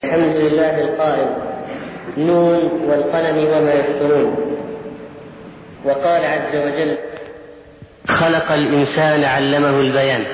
الحمد لله القائل نون والقلم وما يسطرون. وقال عز وجل خلق الإنسان علمه البيان.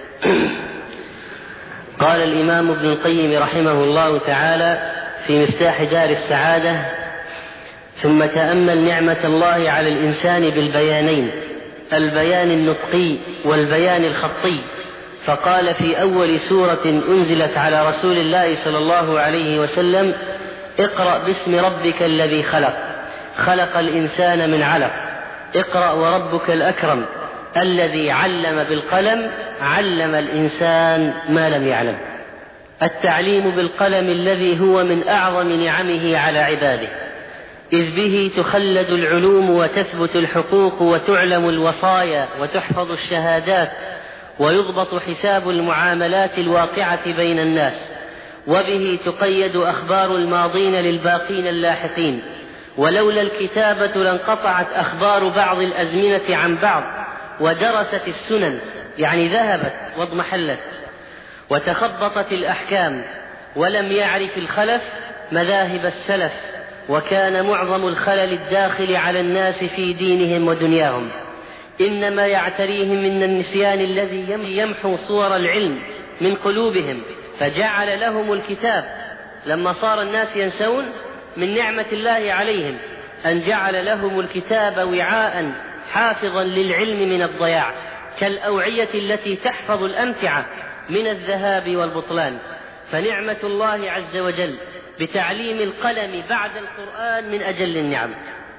قال الإمام ابن القيم رحمه الله تعالى في مفتاح دار السعادة: ثم تأمل نعمة الله على الإنسان بالبيانين، البيان النطقي والبيان الخطي. فقال في أول سورة أنزلت على رسول الله صلى الله عليه وسلم: اقرأ باسم ربك الذي خلق، خلق الإنسان من علق، اقرأ وربك الأكرم الذي علم بالقلم، علم الإنسان ما لم يعلم. التعليم بالقلم الذي هو من أعظم نعمه على عباده، إذ به تخلد العلوم وتثبت الحقوق وتعلم الوصايا وتحفظ الشهادات ويضبط حساب المعاملات الواقعة بين الناس، وبه تقيد أخبار الماضين للباقين اللاحقين. ولولا الكتابة لانقطعت أخبار بعض الأزمنة عن بعض، ودرست السنن يعني ذهبت واضمحلت، وتخبطت الأحكام، ولم يعرف الخلف مذاهب السلف، وكان معظم الخلل الداخل على الناس في دينهم ودنياهم إنما يعتريهم من النسيان الذي يمحو صور العلم من قلوبهم، فجعل لهم الكتاب. لما صار الناس ينسون من نعمة الله عليهم أن جعل لهم الكتاب وعاء حافظا للعلم من الضياع، كالأوعية التي تحفظ الأمتعة من الذهاب والبطلان. فنعمة الله عز وجل بتعليم القلم بعد القرآن من أجل النعم.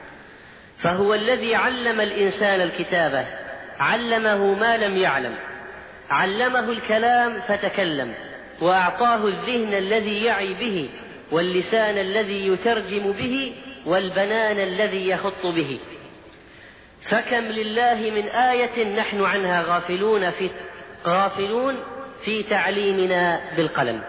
فهو الذي علم الإنسان الكتابة، علمه ما لم يعلم، علمه الكلام فتكلم، وأعطاه الذهن الذي يعي به، واللسان الذي يترجم به، والبنان الذي يخط به. فكم لله من آية نحن عنها غافلون في تعليمنا بالقلم.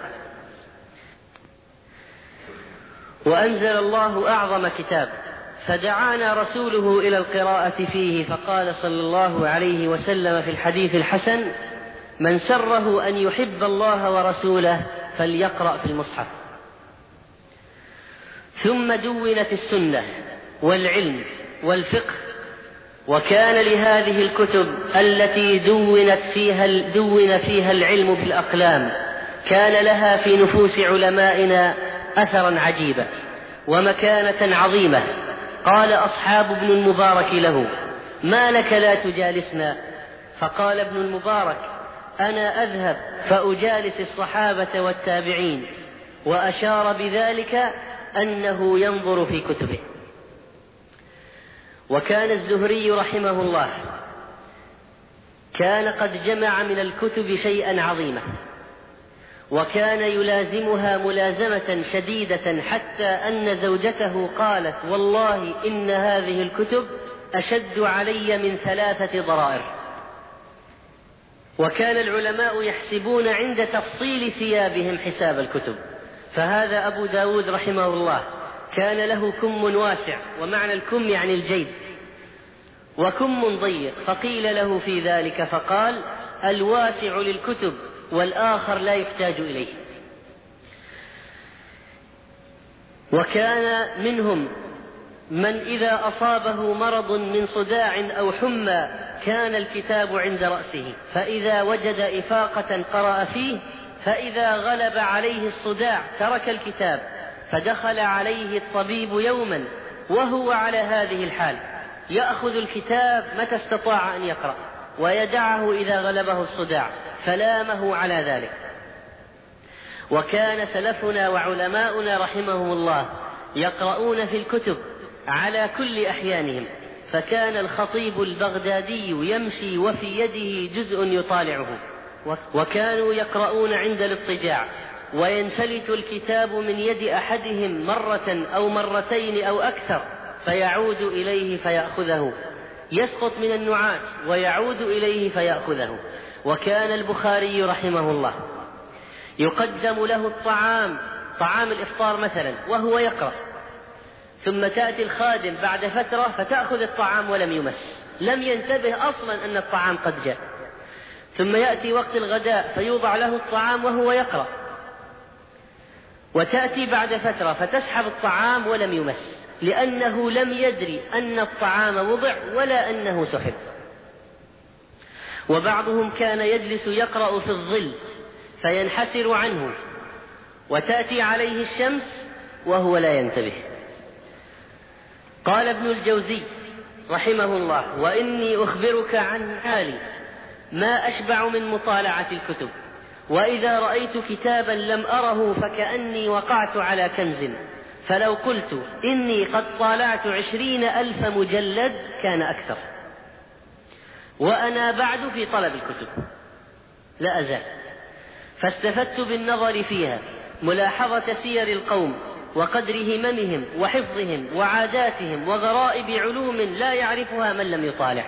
وأنزل الله أعظم كتاب، فدعانا رسوله إلى القراءة فيه، فقال صلى الله عليه وسلم في الحديث الحسن: من سره أن يحب الله ورسوله فليقرأ في المصحف. ثم دونت السنة والعلم والفقه، وكان لهذه الكتب التي دون فيها العلم بالأقلام كان لها في نفوس علمائنا أثرا عجيبا ومكانة عظيمة. قال أصحاب ابن المبارك له: ما لك لا تجالسنا؟ فقال ابن المبارك: أنا أذهب فأجالس الصحابة والتابعين. وأشار بذلك أنه ينظر في كتبه. وكان الزهري رحمه الله كان قد جمع من الكتب شيئا عظيما، وكان يلازمها ملازمة شديدة، حتى أن زوجته قالت: والله إن هذه الكتب أشد علي من 3 ضرائر. وكان العلماء يحسبون عند تفصيل ثيابهم حساب الكتب. فهذا أبو داود رحمه الله كان له كم واسع، ومعنى الكم يعني الجيب، وكم ضيق، فقيل له في ذلك فقال: الواسع للكتب والآخر لا يحتاج إليه. وكان منهم من إذا أصابه مرض من صداع أو حمى كان الكتاب عند رأسه، فإذا وجد إفاقة قرأ فيه، فإذا غلب عليه الصداع ترك الكتاب، فدخل عليه الطبيب يوما وهو على هذه الحال، يأخذ الكتاب متى استطاع أن يقرأ، ويدعه إذا غلبه الصداع، فلامه على ذلك. وكان سلفنا وعلماؤنا رحمهم الله يقرؤون في الكتب على كل أحيانهم، فكان الخطيب البغدادي يمشي وفي يده جزء يطالعه، وكانوا يقرؤون عند الاضطجاع، وينفلت الكتاب من يد أحدهم مرة أو مرتين أو أكثر، فيعود إليه فيأخذه، يسقط من النعاس ويعود إليه فيأخذه. وكان البخاري رحمه الله يقدم له الطعام، طعام الإفطار مثلا، وهو يقرأ، ثم تأتي الخادم بعد فترة فتأخذ الطعام ولم يمس، لم ينتبه أصلا أن الطعام قد جاء. ثم يأتي وقت الغداء فيوضع له الطعام وهو يقرأ، وتأتي بعد فترة فتسحب الطعام ولم يمس، لأنه لم يدري أن الطعام وضع ولا أنه سحب. وبعضهم كان يجلس يقرأ في الظل فينحسر عنه وتأتي عليه الشمس وهو لا ينتبه. قال ابن الجوزي رحمه الله: وإني أخبرك عن حالي ما أشبع من مطالعة الكتب، وإذا رأيت كتابا لم أره فكأني وقعت على كنز، فلو قلت إني قد طالعت 20,000 مجلد كان أكثر. وأنا بعد في طلب الكتب لا أزال، فاستفدت بالنظر فيها ملاحظة سير القوم وقدر هممهم وحفظهم وعاداتهم وغرائب علوم لا يعرفها من لم يطالع.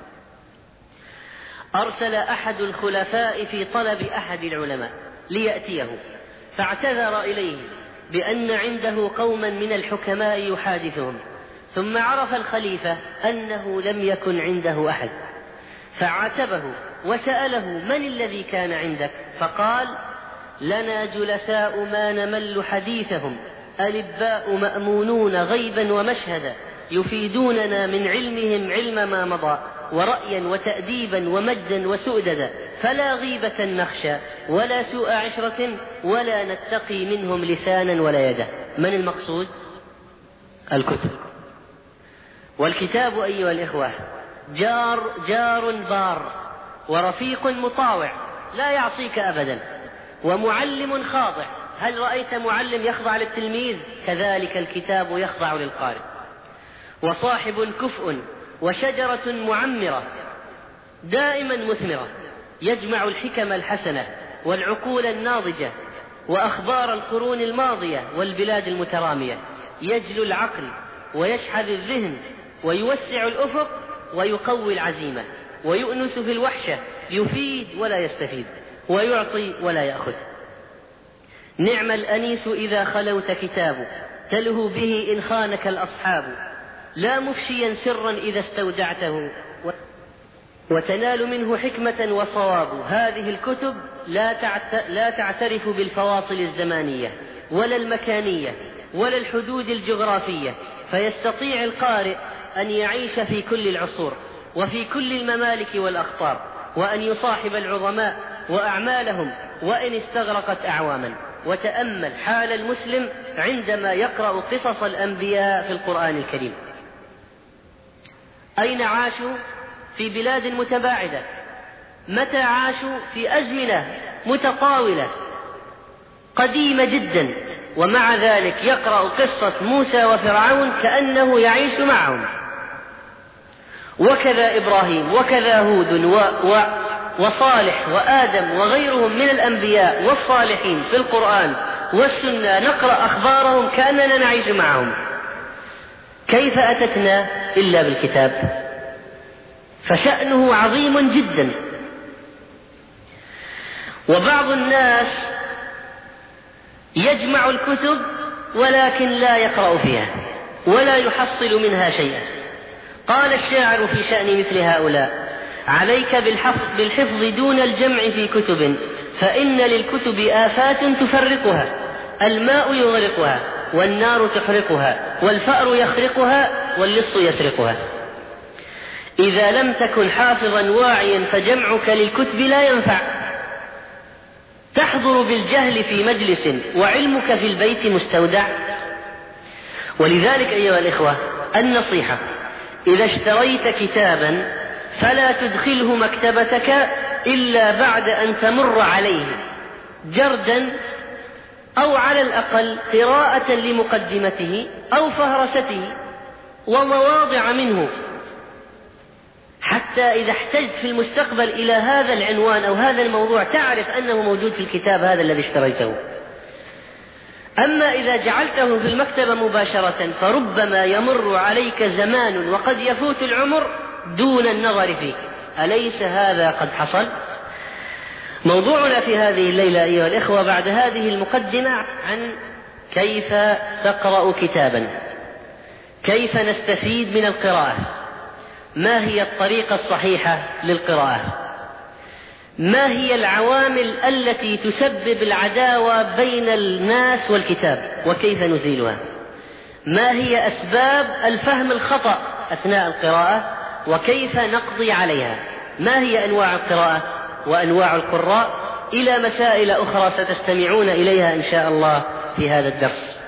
أرسل أحد الخلفاء في طلب أحد العلماء ليأتيه، فاعتذر إليه بأن عنده قوما من الحكماء يحادثهم، ثم عرف الخليفة أنه لم يكن عنده أحد، فعاتبه وسأله: من الذي كان عندك؟ فقال: لنا جلساء ما نمل حديثهم، ألباء مأمونون غيبا ومشهدا، يفيدوننا من علمهم علم ما مضى، ورأيا وتأديبا ومجدا وسؤددا، فلا غيبة نخشى ولا سوء عشرة ولا نتقي منهم لسانا ولا يدا. من المقصود؟ الكتب. والكتاب أيها الإخوة جار بار، ورفيق مطاوع لا يعصيك أبدا، ومعلم خاضع. هل رأيت معلم يخضع للتلميذ؟ كذلك الكتاب يخضع للقارئ. وصاحب كفء، وشجرة معمرة دائما مثمرة، يجمع الحكم الحسنة والعقول الناضجة وأخبار القرون الماضية والبلاد المترامية، يجلو العقل ويشحذ الذهن ويوسع الأفق ويقوي العزيمة، ويؤنس في الوحشة، يفيد ولا يستفيد، ويعطي ولا يأخذ. نعم الأنيس إذا خلوت كتاب، تلهو به إن خانك الأصحاب، لا مفشيا سرا إذا استودعته، وتنال منه حكمة وصواب. هذه الكتب لا تعترف بالفواصل الزمانية ولا المكانية ولا الحدود الجغرافية، فيستطيع القارئ أن يعيش في كل العصور وفي كل الممالك والأخطار، وأن يصاحب العظماء وأعمالهم وإن استغرقت أعواما. وتأمل حال المسلم عندما يقرأ قصص الأنبياء في القرآن الكريم. أين عاشوا؟ في بلاد متباعدة. متى عاشوا؟ في أزمنة متطاولة قديمة جدا، ومع ذلك يقرأ قصة موسى وفرعون كأنه يعيش معهم. وكذا إبراهيم، وكذا هود وصالح وآدم وغيرهم من الأنبياء والصالحين في القرآن والسنة، نقرأ أخبارهم كأننا نعيش معهم. كيف أتتنا إلا بالكتاب؟ فشأنه عظيم جدا. وبعض الناس يجمع الكتب ولكن لا يقرأ فيها ولا يحصل منها شيئا. قال الشاعر في شأن مثل هؤلاء: عليك بالحفظ دون الجمع في كتب، فإن للكتب آفات تفرقها، الماء يغرقها، والنار تحرقها، والفأر يخرقها، واللص يسرقها. إذا لم تكن حافظا واعيا فجمعك للكتب لا ينفع، تحضر بالجهل في مجلس وعلمك في البيت مستودع. ولذلك أيها الإخوة النصيحة: إذا اشتريت كتابا فلا تدخله مكتبتك إلا بعد أن تمر عليه جردا، أو على الأقل قراءة لمقدمته أو فهرسته ومواضع منه، حتى إذا احتجت في المستقبل إلى هذا العنوان أو هذا الموضوع تعرف أنه موجود في الكتاب هذا الذي اشتريته. أما إذا جعلته في المكتبة مباشرة فربما يمر عليك زمان وقد يفوت العمر دون النظر فيه. أليس هذا قد حصل؟ موضوعنا في هذه الليلة أيها الإخوة بعد هذه المقدمة عن كيف تقرأ كتابا، كيف نستفيد من القراءة، ما هي الطريقة الصحيحة للقراءة. ما هي العوامل التي تسبب العداوة بين الناس والكتاب وكيف نزيلها؟ ما هي أسباب الفهم الخطأ أثناء القراءة وكيف نقضي عليها؟ ما هي أنواع القراءة وأنواع القراء؟ إلى مسائل أخرى ستستمعون إليها إن شاء الله في هذا الدرس.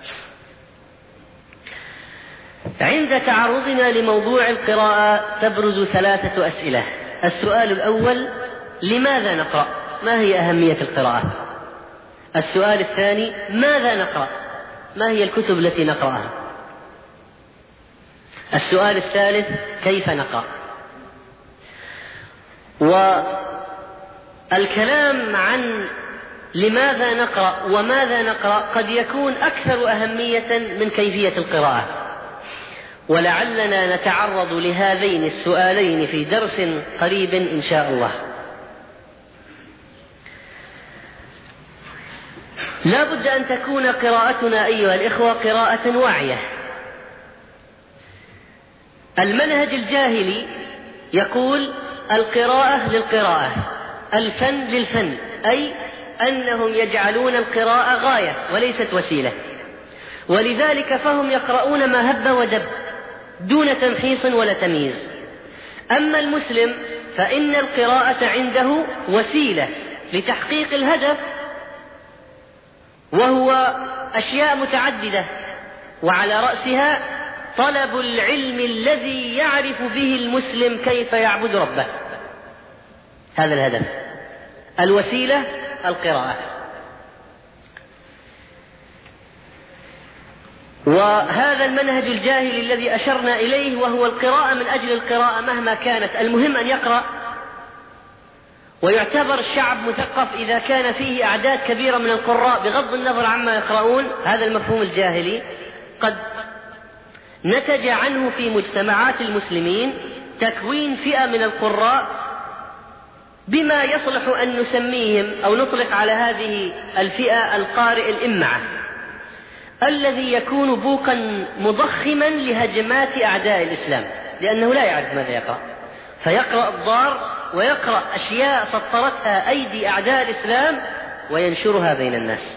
عند تعرضنا لموضوع القراءة تبرز 3 أسئلة. السؤال الأول: لماذا نقرأ؟ ما هي أهمية القراءة؟ السؤال الثاني: ماذا نقرأ؟ ما هي الكتب التي نقرأها؟ السؤال الثالث: كيف نقرأ؟ والكلام عن لماذا نقرأ وماذا نقرأ قد يكون أكثر أهمية من كيفية القراءة، ولعلنا نتعرض لهذين السؤالين في درس قريب إن شاء الله. لا بد أن تكون قراءتنا أيها الإخوة قراءة واعية. المنهج الجاهلي يقول: القراءة للقراءة، الفن للفن، أي أنهم يجعلون القراءة غاية وليست وسيلة، ولذلك فهم يقرؤون ما هب ودب دون تمحيص ولا تمييز. أما المسلم فإن القراءة عنده وسيلة لتحقيق الهدف، وهو أشياء متعددة، وعلى رأسها طلب العلم الذي يعرف به المسلم كيف يعبد ربه. هذا الهدف، الوسيلة القراءة. وهذا المنهج الجاهلي الذي أشرنا إليه، وهو القراءة من أجل القراءة مهما كانت، المهم أن يقرأ، ويعتبر الشعب مثقف إذا كان فيه أعداد كبيرة من القراء بغض النظر عما يقرؤون. هذا المفهوم الجاهلي قد نتج عنه في مجتمعات المسلمين تكوين فئة من القراء بما يصلح أن نسميهم أو نطلق على هذه الفئة القارئ الإمعة، الذي يكون بوقا مضخما لهجمات أعداء الإسلام، لأنه لا يعرف ماذا يقرأ، فيقرأ الضار ويقرأ أشياء سطرتها أيدي أعداء الإسلام وينشرها بين الناس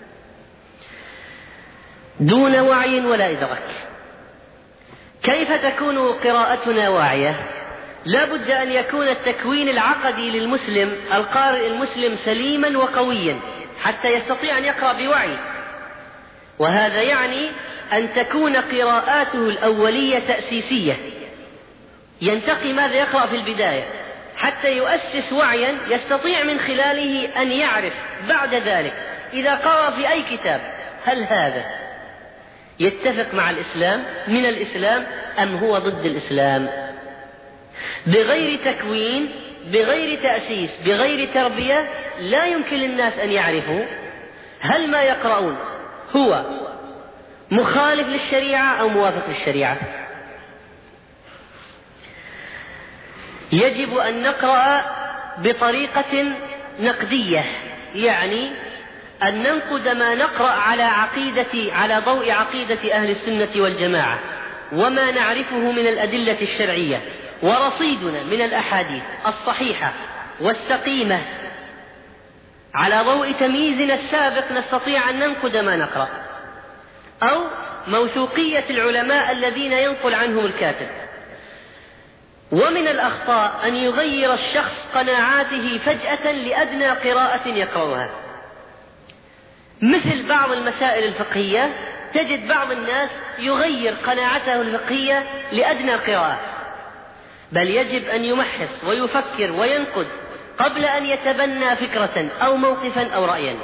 دون وعي ولا إدراك. كيف تكون قراءتنا واعية؟ لا بد أن يكون التكوين العقدي للمسلم القارئ المسلم سليما وقويا حتى يستطيع أن يقرأ بوعي، وهذا يعني أن تكون قراءاته الأولية تأسيسية، ينتقي ماذا يقرأ في البداية حتى يؤسس وعيا يستطيع من خلاله أن يعرف بعد ذلك إذا قرأ في أي كتاب هل هذا يتفق مع الإسلام من الإسلام أم هو ضد الإسلام. بغير تكوين، بغير تأسيس، بغير تربية لا يمكن للناس أن يعرفوا هل ما يقرؤون هو مخالف للشريعة أو موافق للشريعة. يجب أن نقرأ بطريقة نقدية، يعني أن ننقد ما نقرأ على ضوء عقيدة أهل السنة والجماعة وما نعرفه من الأدلة الشرعية، ورصيدنا من الأحاديث الصحيحة والسقيمة. على ضوء تمييزنا السابق نستطيع أن ننقد ما نقرأ، أو موثوقية العلماء الذين ينقل عنهم الكاتب. ومن الأخطاء أن يغير الشخص قناعاته فجأة لأدنى قراءة يقرأها، مثل بعض المسائل الفقهية تجد بعض الناس يغير قناعته الفقهية لأدنى قراءة، بل يجب أن يمحص ويفكر وينقد قبل أن يتبنى فكرة أو موقفا أو رأيا.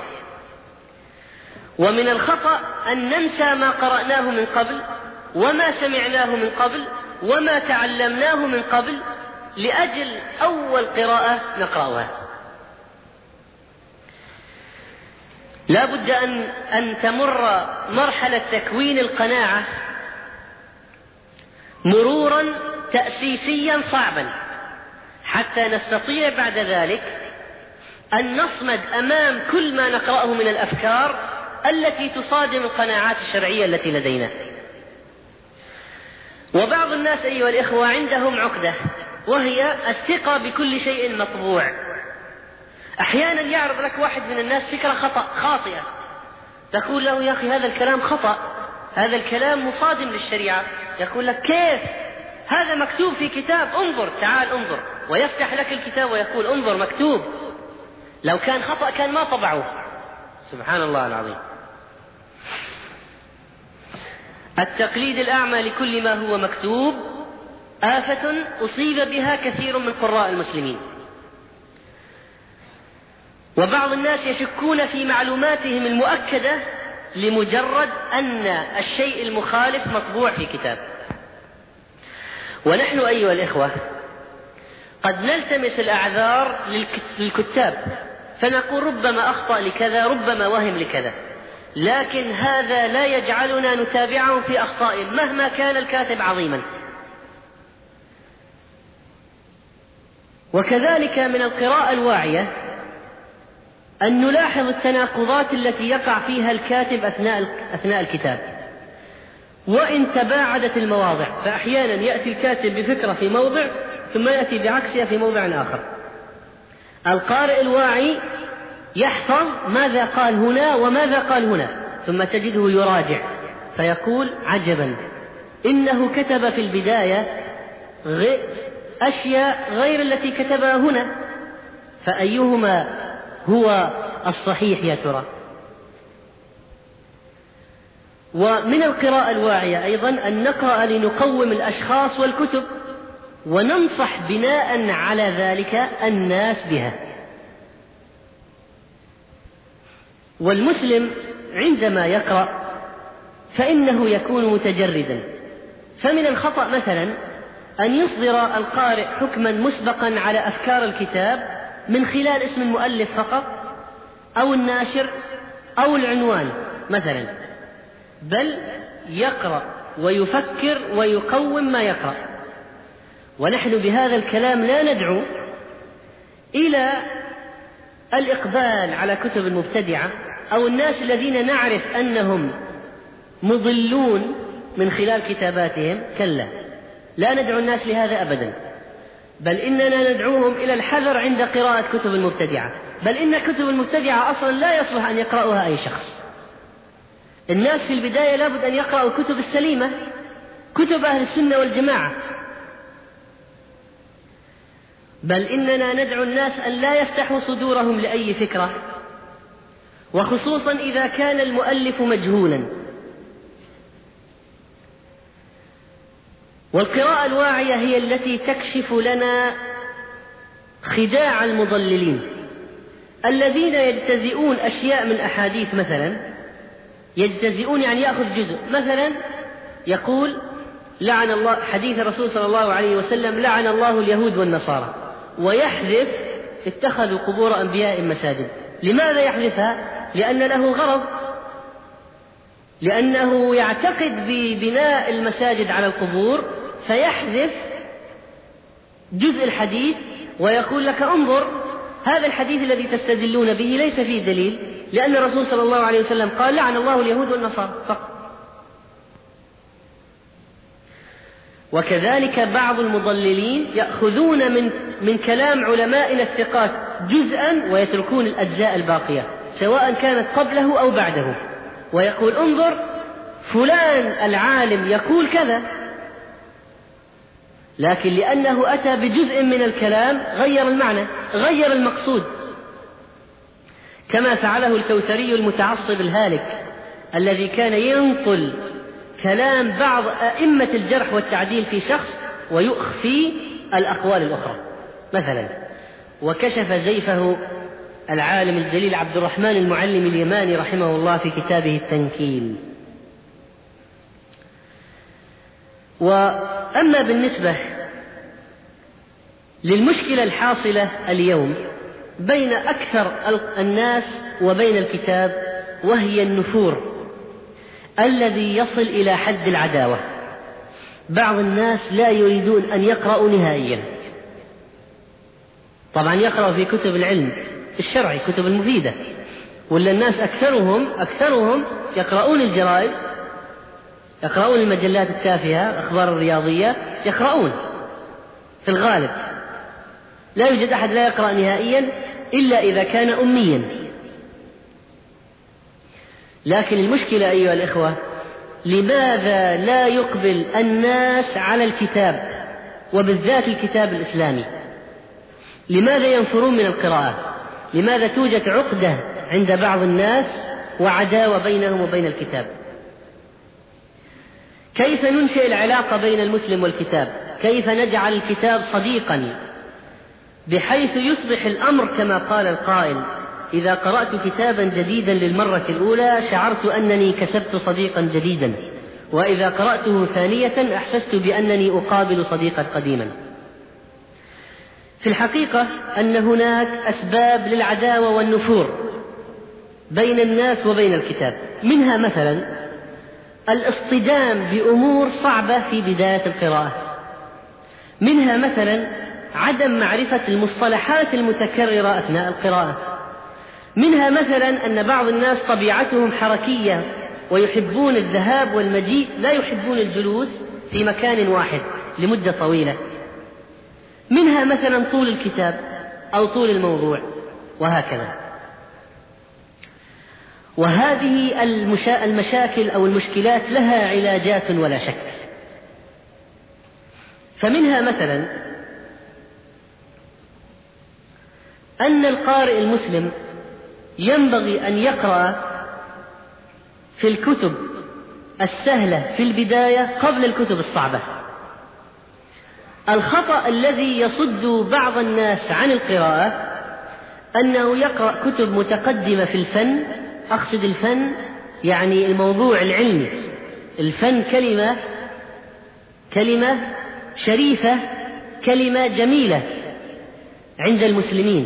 ومن الخطأ أن ننسى ما قرأناه من قبل وما سمعناه من قبل وما تعلمناه من قبل لأجل أول قراءة نقرأها. لا بد أن تمر مرحلة تكوين القناعة مرورا تأسيسيا صعبا حتى نستطيع بعد ذلك أن نصمد أمام كل ما نقرأه من الأفكار التي تصادم القناعات الشرعية التي لدينا. وبعض الناس أيها الإخوة عندهم عقدة، وهي الثقة بكل شيء مطبوع، أحيانا يعرض لك واحد من الناس فكرة خاطئة، تقول له يا أخي هذا الكلام خطأ، هذا الكلام مصادم للشريعة. يقول لك كيف؟ هذا مكتوب في كتاب، انظر، تعال انظر، ويفتح لك الكتاب ويقول انظر مكتوب. لو كان خطأ كان ما طبعوه. سبحان الله العظيم. التقليد الأعمى لكل ما هو مكتوب آفة أصيب بها كثير من قراء المسلمين، وبعض الناس يشكون في معلوماتهم المؤكدة لمجرد أن الشيء المخالف مطبوع في كتاب. ونحن أيها الإخوة قد نلتمس الأعذار للكتاب، فنقول ربما أخطأ لكذا، ربما وهم لكذا، لكن هذا لا يجعلنا نتابعهم في أخطائهم مهما كان الكاتب عظيما. وكذلك من القراءة الواعية أن نلاحظ التناقضات التي يقع فيها الكاتب أثناء الكتاب، وإن تباعدت المواضع، فأحيانا يأتي الكاتب بفكرة في موضع ثم يأتي بعكسها في موضع آخر. القارئ الواعي يحفظ ماذا قال هنا وماذا قال هنا، ثم تجده يراجع فيقول عجبا، إنه كتب في البداية أشياء غير التي كتبها هنا، فأيهما هو الصحيح يا ترى؟ ومن القراءة الواعية أيضا أن نقرأ لنقوم الأشخاص والكتب، وننصح بناء على ذلك الناس بها. والمسلم عندما يقرأ فإنه يكون متجردا، فمن الخطأ مثلا أن يصدر القارئ حكما مسبقا على أفكار الكتاب من خلال اسم المؤلف فقط أو الناشر أو العنوان مثلا، بل يقرأ ويفكر ويقوم ما يقرأ. ونحن بهذا الكلام لا ندعو إلى الإقبال على كتب المبتدعة أو الناس الذين نعرف أنهم مضلون من خلال كتاباتهم، كلا، لا ندعو الناس لهذا أبدا، بل إننا ندعوهم إلى الحذر عند قراءة كتب المبتدعة، بل إن كتب المبتدعة أصلا لا يصلح أن يقرأها أي شخص. الناس في البداية لابد أن يقرأوا الكتب السليمة، كتب أهل السنة والجماعة، بل إننا ندعو الناس أن لا يفتحوا صدورهم لأي فكرة، وخصوصا إذا كان المؤلف مجهولا. والقراءة الواعية هي التي تكشف لنا خداع المضللين الذين يجتزئون أشياء من أحاديث مثلا، يجتزئون يعني يأخذ جزء، مثلا يقول لعن الله، حديث الرسول صلى الله عليه وسلم لعن الله اليهود والنصارى، ويحذف اتخذوا قبور أنبياء مساجد. لماذا يحذفها؟ لأن له غرض، لأنه يعتقد ببناء المساجد على القبور، فيحذف جزء الحديث ويقول لك انظر هذا الحديث الذي تستدلون به ليس فيه دليل، لأن الرسول صلى الله عليه وسلم قال لعن الله اليهود والنصارى فقط. وكذلك بعض المضللين يأخذون من كلام علمائنا الثقات جزءا ويتركون الأجزاء الباقية سواء كانت قبله أو بعده، ويقول انظر فلان العالم يقول كذا، لكن لأنه أتى بجزء من الكلام غير المعنى، غير المقصود، كما فعله الكوثري المتعصب الهالك الذي كان ينقل كلام بعض أئمة الجرح والتعديل في شخص ويخفي الأقوال الأخرى مثلا. وكشف زيفه العالم الجليل عبد الرحمن المعلم اليماني رحمه الله في كتابه التنكيل. وأما بالنسبة للمشكلة الحاصلة اليوم بين أكثر الناس وبين الكتاب، وهي النفور الذي يصل إلى حد العداوة. بعض الناس لا يريدون أن يقرأوا نهائيا، طبعا يقرأ في كتب العلم الشرعي، كتب المفيدة، ولا الناس أكثرهم يقرؤون الجرائد، يقرؤون المجلات التافهة، أخبار الرياضية، يقرؤون في الغالب. لا يوجد أحد لا يقرأ نهائيا إلا إذا كان أميا. لكن المشكلة أيها الإخوة، لماذا لا يقبل الناس على الكتاب وبالذات الكتاب الإسلامي؟ لماذا ينفرون من القراءة؟ لماذا توجد عقدة عند بعض الناس وعداوة بينهم وبين الكتاب؟ كيف ننشئ العلاقة بين المسلم والكتاب؟ كيف نجعل الكتاب صديقا بحيث يصبح الأمر كما قال القائل: إذا قرأت كتابا جديدا للمرة الأولى شعرت أنني كسبت صديقا جديدا، وإذا قرأته ثانية أحسست بأنني أقابل صديقا قديما. في الحقيقة أن هناك أسباب للعداوة والنفور بين الناس وبين الكتاب، منها مثلا الاصطدام بأمور صعبة في بداية القراءة، منها مثلا عدم معرفة المصطلحات المتكررة أثناء القراءة، منها مثلا أن بعض الناس طبيعتهم حركية ويحبون الذهاب والمجيء، لا يحبون الجلوس في مكان واحد لمدة طويلة، منها مثلا طول الكتاب أو طول الموضوع، وهكذا. وهذه المشاكل أو المشكلات لها علاجات ولا شك. فمنها مثلا أن القارئ المسلم ينبغي أن يقرأ في الكتب السهلة في البداية قبل الكتب الصعبة. الخطأ الذي يصد بعض الناس عن القراءة أنه يقرأ كتب متقدمة في الفن. أقصد الفن يعني الموضوع العلمي. الفن كلمة شريفة، كلمة جميلة عند المسلمين،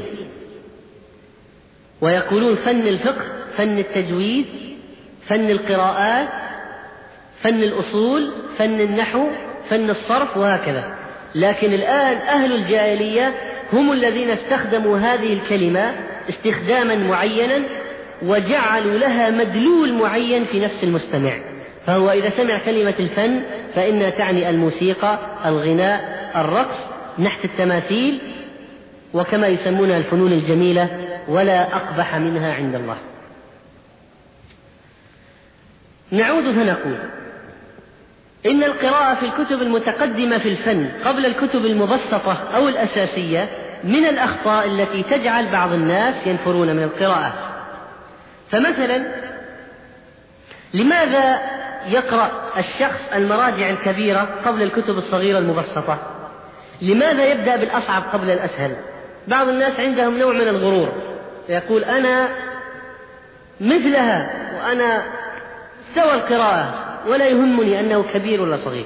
ويقولون فن الفقه، فن التجويد، فن القراءات، فن الأصول، فن النحو، فن الصرف، وهكذا. لكن الآن أهل الجاهلية هم الذين استخدموا هذه الكلمة استخداما معينا وجعلوا لها مدلول معين في نفس المستمع. فهو إذا سمع كلمة الفن فإنها تعني الموسيقى، الغناء، الرقص، نحت التماثيل، وكما يسمونها الفنون الجميلة، ولا أقبح منها عند الله. نعود فنقول إن القراءة في الكتب المتقدمة في الفن قبل الكتب المبسطة أو الأساسية من الأخطاء التي تجعل بعض الناس ينفرون من القراءة. فمثلا لماذا يقرأ الشخص المراجع الكبيرة قبل الكتب الصغيرة المبسطة؟ لماذا يبدأ بالأصعب قبل الأسهل؟ بعض الناس عندهم نوع من الغرور، يقول أنا مثلها وأنا سوى القراءة ولا يهمني أنه كبير ولا صغير.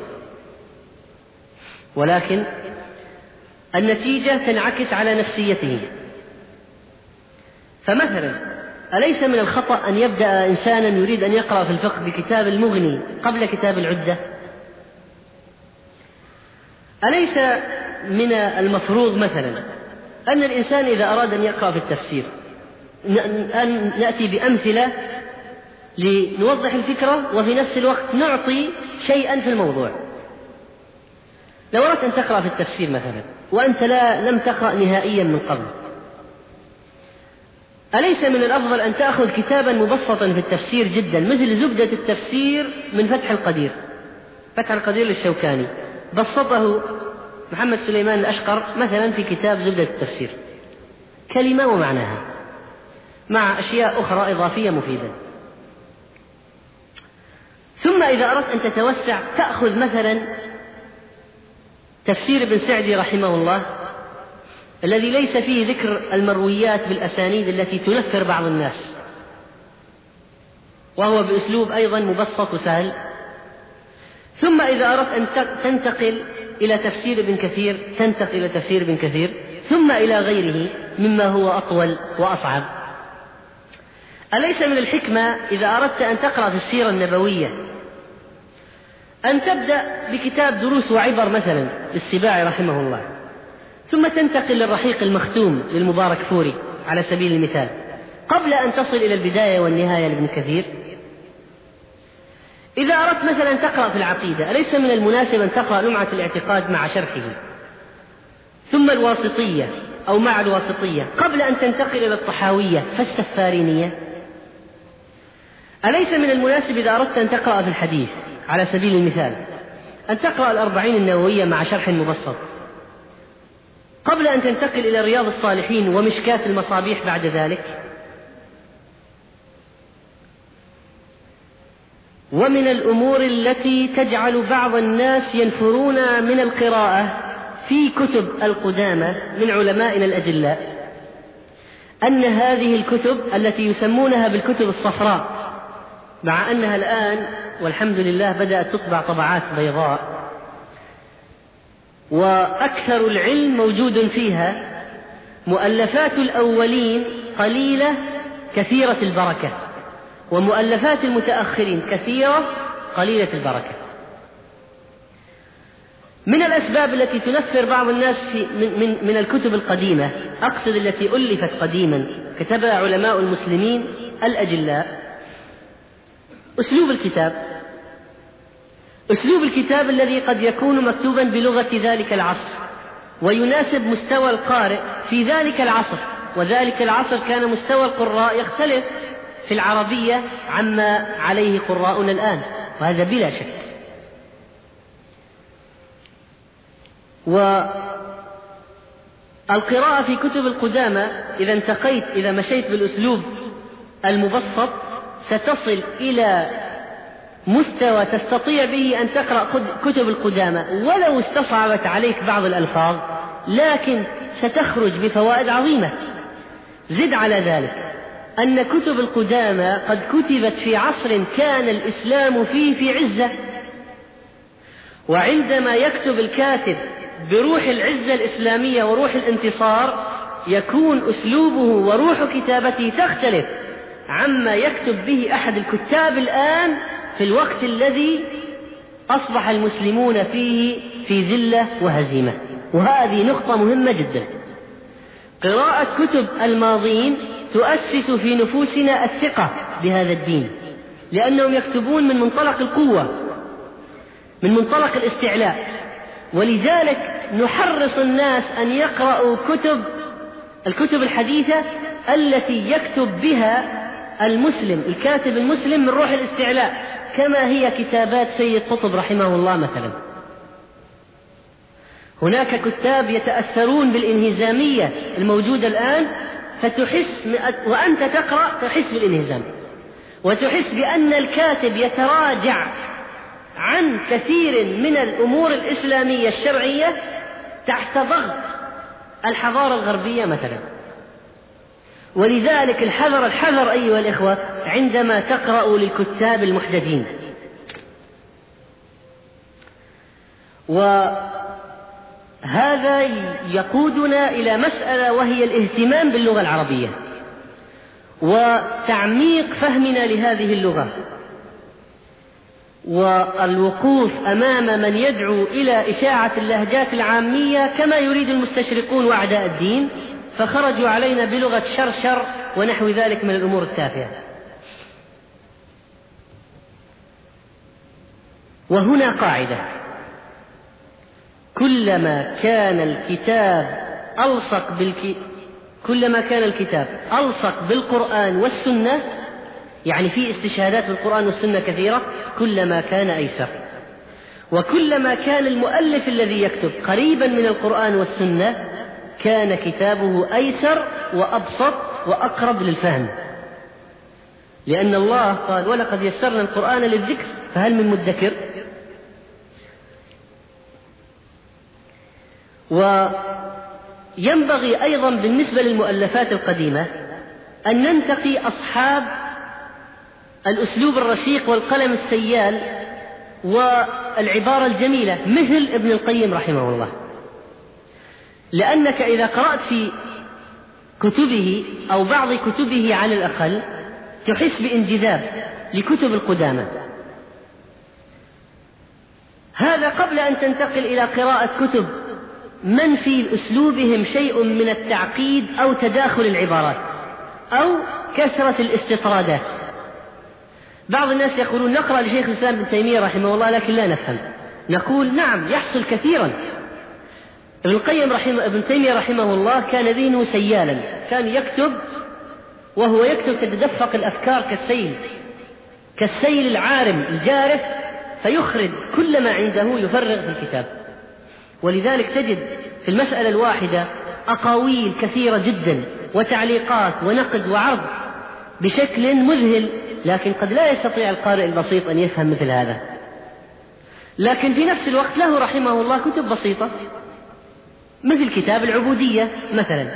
ولكن النتيجة تنعكس على نفسيته. فمثلا أليس من الخطأ أن يبدأ إنسانا يريد أن يقرأ في الفقه بكتاب المغني قبل كتاب العدة؟ أليس من المفروض مثلا أن الإنسان إذا أراد أن يقرأ في التفسير أن نأتي بأمثلة لنوضح الفكرة وفي نفس الوقت نعطي شيئا في الموضوع؟ لو أردت أن تقرأ في التفسير مثلا وأنت لم تقرأ نهائيا من قبل، أليس من الأفضل أن تأخذ كتابا مبسطا في التفسير جدا مثل زبدة التفسير من فتح القدير؟ فتح القدير للشوكاني بسطه محمد سليمان الأشقر مثلا في كتاب زبدة التفسير، كلمة ومعناها مع أشياء أخرى إضافية مفيدة. ثم إذا أردت أن تتوسع تأخذ مثلا تفسير ابن سعدي رحمه الله الذي ليس فيه ذكر المرويات بالأسانيد التي تنفر بعض الناس، وهو بأسلوب أيضا مبسط وسهل. ثم إذا أردت أن تنتقل إلى تفسير ابن كثير تنتقل إلى تفسير ابن كثير، ثم إلى غيره مما هو أطول وأصعب. أليس من الحكمة إذا أردت أن تقرأ في السيرة النبوية أن تبدأ بكتاب دروس وعبر مثلا للسباعي رحمه الله، ثم تنتقل للرحيق المختوم للمبارك فوري على سبيل المثال قبل أن تصل إلى البداية والنهاية لابن كثير؟ إذا أردت مثلا تقرأ في العقيدة أليس من المناسب أن تقرأ لمعة الاعتقاد مع شرحه، ثم الواسطية، أو مع الواسطية قبل أن تنتقل إلى الطحاوية فالسفارينية؟ أليس من المناسب إذا أردت أن تقرأ في الحديث على سبيل المثال أن تقرأ الأربعين النووية مع شرح مبسط قبل أن تنتقل إلى رياض الصالحين ومشكاة المصابيح بعد ذلك؟ ومن الأمور التي تجعل بعض الناس ينفرون من القراءة في كتب القدامى من علمائنا الأجلاء أن هذه الكتب التي يسمونها بالكتب الصفراء، مع أنها الآن والحمد لله بدأت تطبع طبعات بيضاء وأكثر العلم موجود فيها، مؤلفات الأولين قليلة كثيرة البركة، ومؤلفات المتأخرين كثيرة قليلة البركة. من الأسباب التي تنفر بعض الناس من الكتب القديمة، أقصد التي ألفت قديما كتبها علماء المسلمين الأجلاء، أسلوب الكتاب الذي قد يكون مكتوبا بلغة ذلك العصر ويناسب مستوى القارئ في ذلك العصر، وذلك العصر كان مستوى القراء يختلف في العربية عما عليه قراءنا الآن، وهذا بلا شك. والقراءة في كتب القدامى إذا مشيت بالأسلوب المبسط ستصل إلى مستوى تستطيع به أن تقرأ كتب القدامى ولو استصعبت عليك بعض الألفاظ، لكن ستخرج بفوائد عظيمة. زد على ذلك أن كتب القدامى قد كتبت في عصر كان الإسلام فيه في عزة، وعندما يكتب الكاتب بروح العزة الإسلامية وروح الانتصار يكون أسلوبه وروح كتابته تختلف عما يكتب به أحد الكتاب الآن في الوقت الذي أصبح المسلمون فيه في ذلة وهزيمة. وهذه نقطة مهمة جدا. قراءة كتب الماضين تؤسس في نفوسنا الثقة بهذا الدين، لأنهم يكتبون من منطلق القوة، من منطلق الاستعلاء، ولذلك نحرص الناس أن يقرأوا الكتب الحديثة التي يكتب بها المسلم، الكاتب المسلم، من روح الاستعلاء، كما هي كتابات سيد قطب رحمه الله مثلا. هناك كتاب يتأثرون بالانهزامية الموجودة الآن، فتحس وأنت تقرأ تحس بالانهزام، وتحس بأن الكاتب يتراجع عن كثير من الأمور الإسلامية الشرعية تحت ضغط الحضارة الغربية مثلا. ولذلك الحذر أيها الإخوة عندما تقرأوا للكتاب المحدثين. وهذا يقودنا إلى مسألة، وهي الاهتمام باللغة العربية وتعميق فهمنا لهذه اللغة، والوقوف أمام من يدعو إلى إشاعة اللهجات العامية كما يريد المستشرقون وأعداء الدين، فخرجوا علينا بلغة شرشر ونحو ذلك من الأمور التافهة. وهنا قاعدة: كلما كان الكتاب ألصق بالقرآن والسنة، يعني في استشهادات بالقرآن والسنة كثيرة، كلما كان أيسر. وكلما كان المؤلف الذي يكتب قريبا من القرآن والسنة كان كتابه أيسر وأبسط وأقرب للفهم، لأن الله قال: ولقد يسرنا القرآن للذكر فهل من مدكر. وينبغي أيضا بالنسبة للمؤلفات القديمة أن ننتقي أصحاب الأسلوب الرشيق والقلم السيال والعبارة الجميلة مثل ابن القيم رحمه الله، لأنك إذا قرأت في كتبه أو بعض كتبه على الأقل تحس بانجذاب لكتب القدامى. هذا قبل أن تنتقل إلى قراءة كتب من في أسلوبهم شيء من التعقيد أو تداخل العبارات أو كثرة الاستطرادات. بعض الناس يقولون: نقرأ لشيخ الإسلام ابن تيمية رحمه الله لكن لا نفهم. نقول: نعم، يحصل كثيرا. ابن تيمية رحمه الله كان ذهنه سيالا، كان يكتب وهو يكتب تتدفق الأفكار كالسيل العارم الجارف، فيخرج كل ما عنده يفرغ في الكتاب. ولذلك تجد في المسألة الواحدة أقاويل كثيرة جدا وتعليقات ونقد وعرض بشكل مذهل، لكن قد لا يستطيع القارئ البسيط أن يفهم مثل هذا. لكن في نفس الوقت له رحمه الله كتب بسيطة مثل كتاب العبودية مثلا.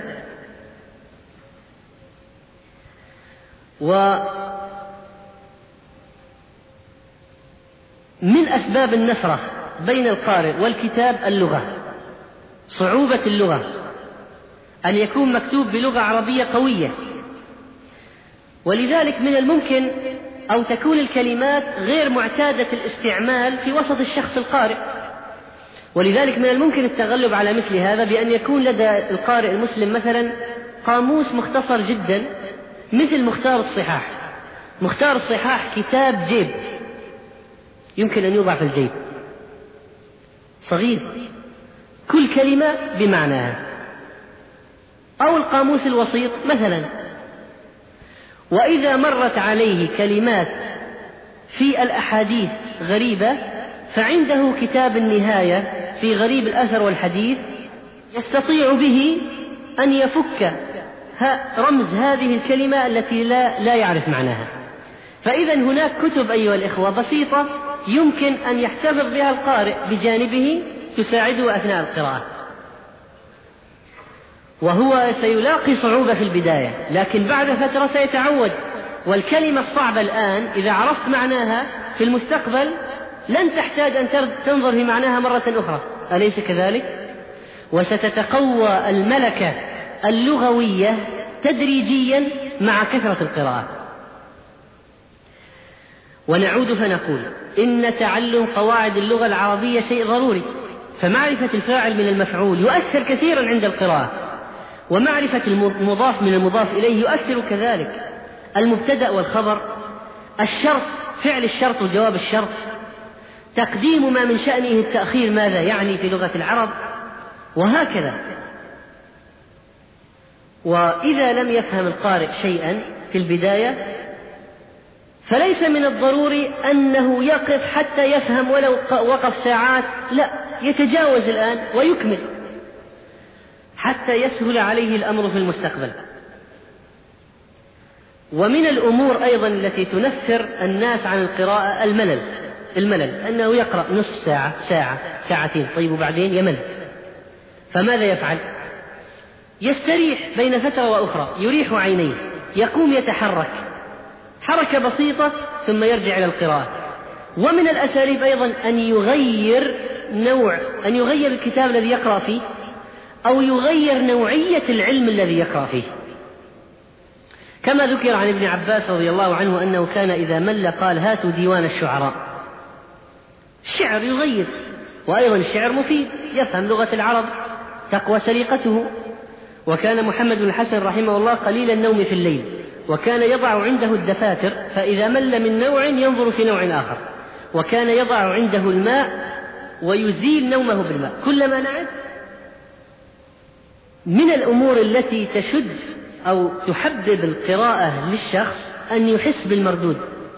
ومن أسباب النفرة بين القارئ والكتاب اللغة، صعوبة اللغة، أن يكون مكتوب بلغة عربية قوية، ولذلك من الممكن أو تكون الكلمات غير معتادة الاستعمال في وسط الشخص القارئ. ولذلك من الممكن التغلب على مثل هذا بأن يكون لدى القارئ المسلم مثلا قاموس مختصر جدا مثل مختار الصحاح. مختار الصحاح كتاب جيب يمكن أن يوضع في الجيب، صغير كل كلمة بمعناها. أو القاموس الوسيط مثلا، وإذا مرت عليه كلمات في الأحاديث غريبة فعنده كتاب النهاية في غريب الأثر والحديث، يستطيع به أن يفك رمز هذه الكلمة التي لا يعرف معناها. فإذا هناك كتب أيها الإخوة بسيطة يمكن أن يحتفظ بها القارئ بجانبه تساعده أثناء القراءة، وهو سيلاقي صعوبة في البداية لكن بعد فترة سيتعود. والكلمة الصعبة الآن إذا عرفت معناها في المستقبل لن تحتاج أن تنظر في معناها مرة أخرى، أليس كذلك؟ وستتقوى الملكة اللغوية تدريجيا مع كثرة القراءة. ونعود فنقول إن تعلم قواعد اللغة العربية شيء ضروري، فمعرفة الفاعل من المفعول يؤثر كثيرا عند القراءة، ومعرفة المضاف من المضاف إليه يؤثر كذلك، المبتدأ والخبر، الشرط، فعل الشرط وجواب الشرط، تقديم ما من شأنه التأخير ماذا يعني في لغة العرب، وهكذا. وإذا لم يفهم القارئ شيئا في البداية فليس من الضروري أنه يقف حتى يفهم، ولو وقف ساعات لا، يتجاوز الآن ويكمل حتى يسهل عليه الأمر في المستقبل. ومن الأمور أيضا التي تنفر الناس عن القراءة الملل، أنه يقرأ نصف ساعة، ساعة، ساعتين، طيب وبعدين يمل. فماذا يفعل؟ يستريح بين فترة وأخرى، يريح عينيه، يقوم يتحرك حركة بسيطة ثم يرجع إلى القراءة. ومن الأساليب أيضا أن يغير الكتاب الذي يقرأ فيه، أو يغير نوعية العلم الذي يقرأ فيه. كما ذكر عن ابن عباس رضي الله عنه أنه كان إذا مل قال هاتوا ديوان الشعراء. الشعر يغير، وأيضا الشعر مفيد، يفهم لغة العرب، تقوى سليقته. وكان محمد بن الحسن رحمه الله قليل النوم في الليل، وكان يضع عنده الدفاتر، فإذا مل من نوع ينظر في نوع آخر، وكان يضع عنده الماء ويزيل نومه بالماء كلما نعس. من الأمور التي تشد أو تحبب القراءة للشخص أن يحس بالمردود،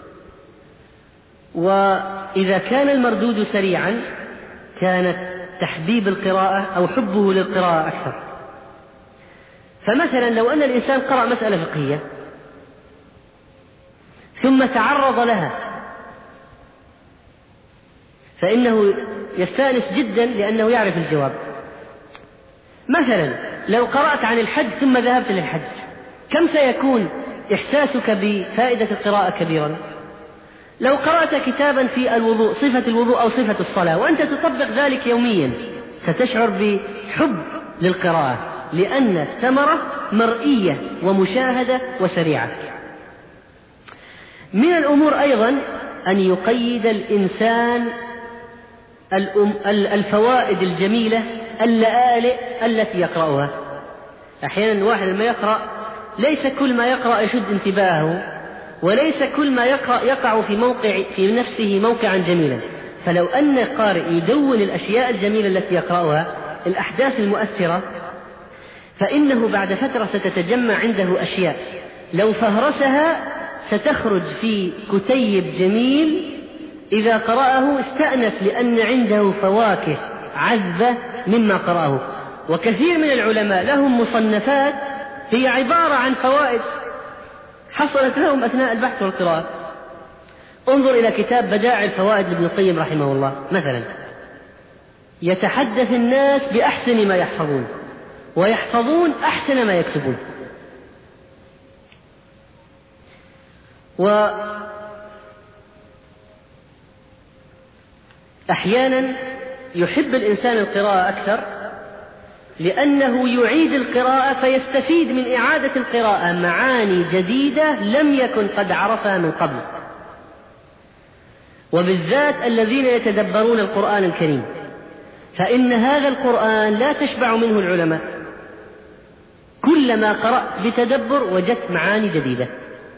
وإذا كان المردود سريعا كانت تحبيب القراءة أو حبه للقراءة أكثر. فمثلا لو أن الإنسان قرأ مسألة فقهية ثم تعرض لها فإنه يستانس جدا لأنه يعرف الجواب. مثلا لو قرأت عن الحج ثم ذهبت للحج، كم سيكون إحساسك بفائدة القراءة كبيرا؟ لو قرأت كتابا في الوضوء، صفة الوضوء أو صفة الصلاة، وأنت تطبق ذلك يوميا، ستشعر بحب للقراءة، لأن الثمرة مرئية ومشاهدة وسريعة. من الأمور أيضا أن يقيد الإنسان الفوائد الجميلة اللآلئ التي يقرأها. أحيانا الواحد لما يقرأ ليس كل ما يقرأ يشد انتباهه، وليس كل ما يقع في نفسه موقعا جميلا. فلو أن القارئ يدون الأشياء الجميلة التي يقرأها الأحداث المؤثرة فإنه بعد فترة ستتجمع عنده أشياء لو فهرسها ستخرج في كتيب جميل، إذا قرأه استأنس لأن عنده فواكه عذبة مما قرأه. وكثير من العلماء لهم مصنفات هي عبارة عن فوائد حصلت لهم أثناء البحث والقراءة. انظر إلى كتاب بدائع الفوائد لابن القيم رحمه الله مثلا، يتحدث الناس بأحسن ما يحفظون ويحفظون أحسن ما يكتبون. وأحيانا يحب الإنسان القراءة أكثر لأنه يعيد القراءة فيستفيد من إعادة القراءة معاني جديدة لم يكن قد عرفها من قبل، وبالذات الذين يتدبرون القرآن الكريم، فإن هذا القرآن لا تشبع منه العلماء، كلما قرأت بتدبر وجدت معاني جديدة.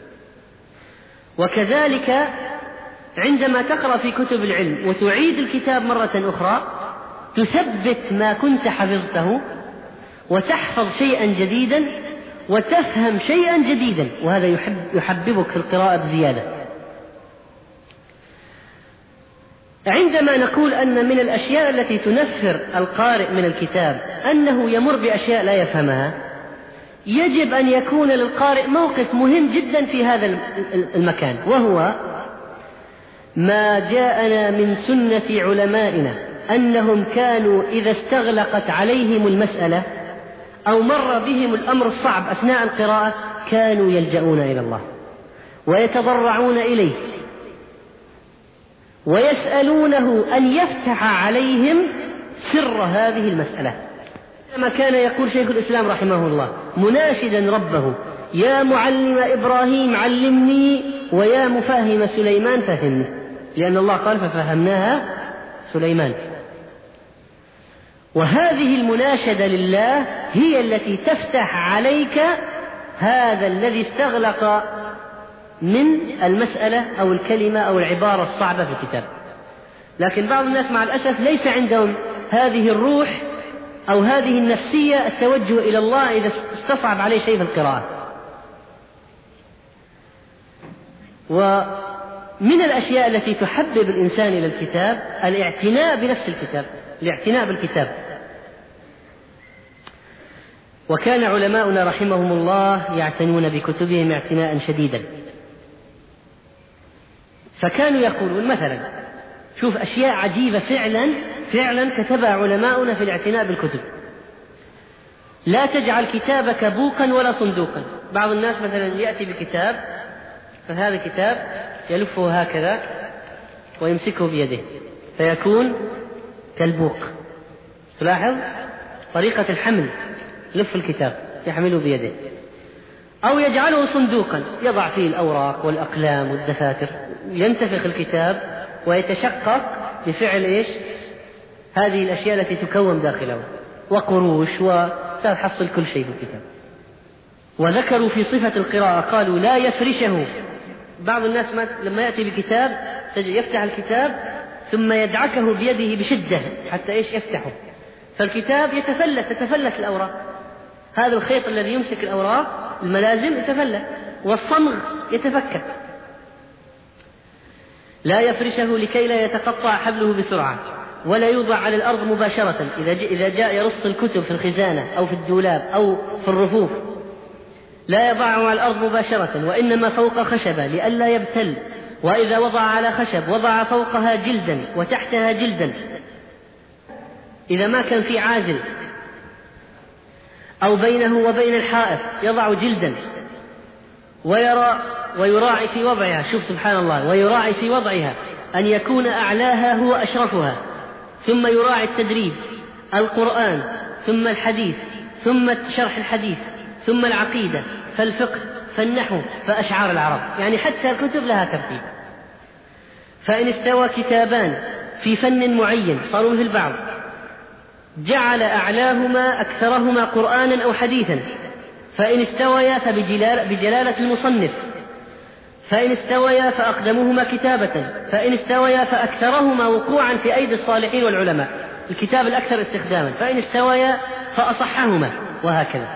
وكذلك عندما تقرأ في كتب العلم وتعيد الكتاب مرة أخرى تثبت ما كنت حفظته وتحفظ شيئا جديدا وتفهم شيئا جديدا، وهذا يحببك في القراءة بزيادة. عندما نقول أن من الأشياء التي تنفر القارئ من الكتاب أنه يمر بأشياء لا يفهمها، يجب أن يكون للقارئ موقف مهم جدا في هذا المكان، وهو ما جاءنا من سنة علمائنا أنهم كانوا إذا استغلقت عليهم المسألة أو مر بهم الأمر الصعب أثناء القراءة كانوا يلجؤون إلى الله ويتضرعون إليه ويسألونه أن يفتح عليهم سر هذه المسألة، كما كان يقول شيخ الإسلام رحمه الله مناشدا ربه: يا معلم إبراهيم علمني ويا مفهم سليمان فهمني، لأن الله قال ففهمناها سليمان. وهذه المناشدة لله هي التي تفتح عليك هذا الذي استغلق من المسألة أو الكلمة أو العبارة الصعبة في الكتاب. لكن بعض الناس مع الأسف ليس عندهم هذه الروح أو هذه النفسية التوجه إلى الله إذا استصعب عليه شيء في القراءة. ومن الأشياء التي تحبب الإنسان إلى الكتاب الاعتناء بنفس الكتاب، الاعتناء بالكتاب. وكان علماؤنا رحمهم الله يعتنون بكتبهم اعتناء شديدا، فكانوا يقولون مثلا، شوف أشياء عجيبة فعلا كتبها علماؤنا في الاعتناء بالكتب: لا تجعل كتابك بوقا ولا صندوقا. بعض الناس مثلا يأتي بكتاب، فهذا الكتاب يلفه هكذا ويمسكه بيده فيكون كالبوق. تلاحظ طريقة الحمل، لف الكتاب يحمله بيده. أو يجعله صندوقا يضع فيه الأوراق والأقلام والدفاتر، ينتفخ الكتاب ويتشقق بفعل إيش؟ هذه الأشياء التي تكون داخله، وقروش، وتحصل كل شيء في الكتاب. وذكروا في صفة القراءة قالوا لا يفرشه. بعض الناس لما يأتي بكتاب يفتح الكتاب ثم يدعكه بيده بشدة حتى إيش؟ يفتحه، فالكتاب تتفلت الأوراق. هذا الخيط الذي يمسك الأوراق الملازم يتفلت، والصمغ يتفكك. لا يفرشه لكي لا يتقطع حبله بسرعة، ولا يوضع على الأرض مباشرة إذا جاء يرص الكتب في الخزانة أو في الدولاب أو في الرفوف، لا يضعه على الأرض مباشرة، وإنما فوق خشبة لئلا يبتل. وإذا وضع على خشب وضع فوقها جلدا وتحتها جلدا، إذا ما كان في عازل أو بينه وبين الحائط يضع جلدا، ويراعي في وضعها، شوف سبحان الله، ويراعي في وضعها أن يكون أعلاها هو أشرفها، ثم يراعي التدريب، القرآن، ثم الحديث، ثم شرح الحديث، ثم العقيدة، فالفقه، فالنحو، فأشعار العرب، يعني حتى الكتب لها ترتيب. فإن استوى كتابان في فن معين صاروا مثل بعض، جعل أعلاهما أكثرهما قرآنا أو حديثا، فإن استويا فبجلالة المصنف، فإن استويا فأقدمهما كتابة، فإن استويا فأكثرهما وقوعا في أيدي الصالحين والعلماء. الكتاب الأكثر استخداما، فإن استويا فأصحهما، وهكذا.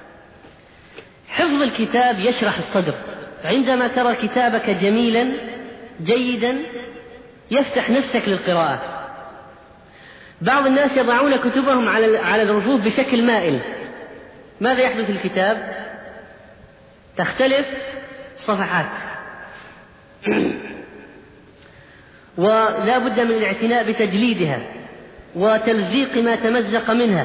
حفظ الكتاب يشرح الصدر. عندما ترى كتابك جميلا جيدا يفتح نفسك للقراءة. بعض الناس يضعون كتبهم على الرفوف بشكل مائل. ماذا يحدث في الكتاب؟ تختلف صفحات. ولا بد من الاعتناء بتجليدها وتلزيق ما تمزق منها.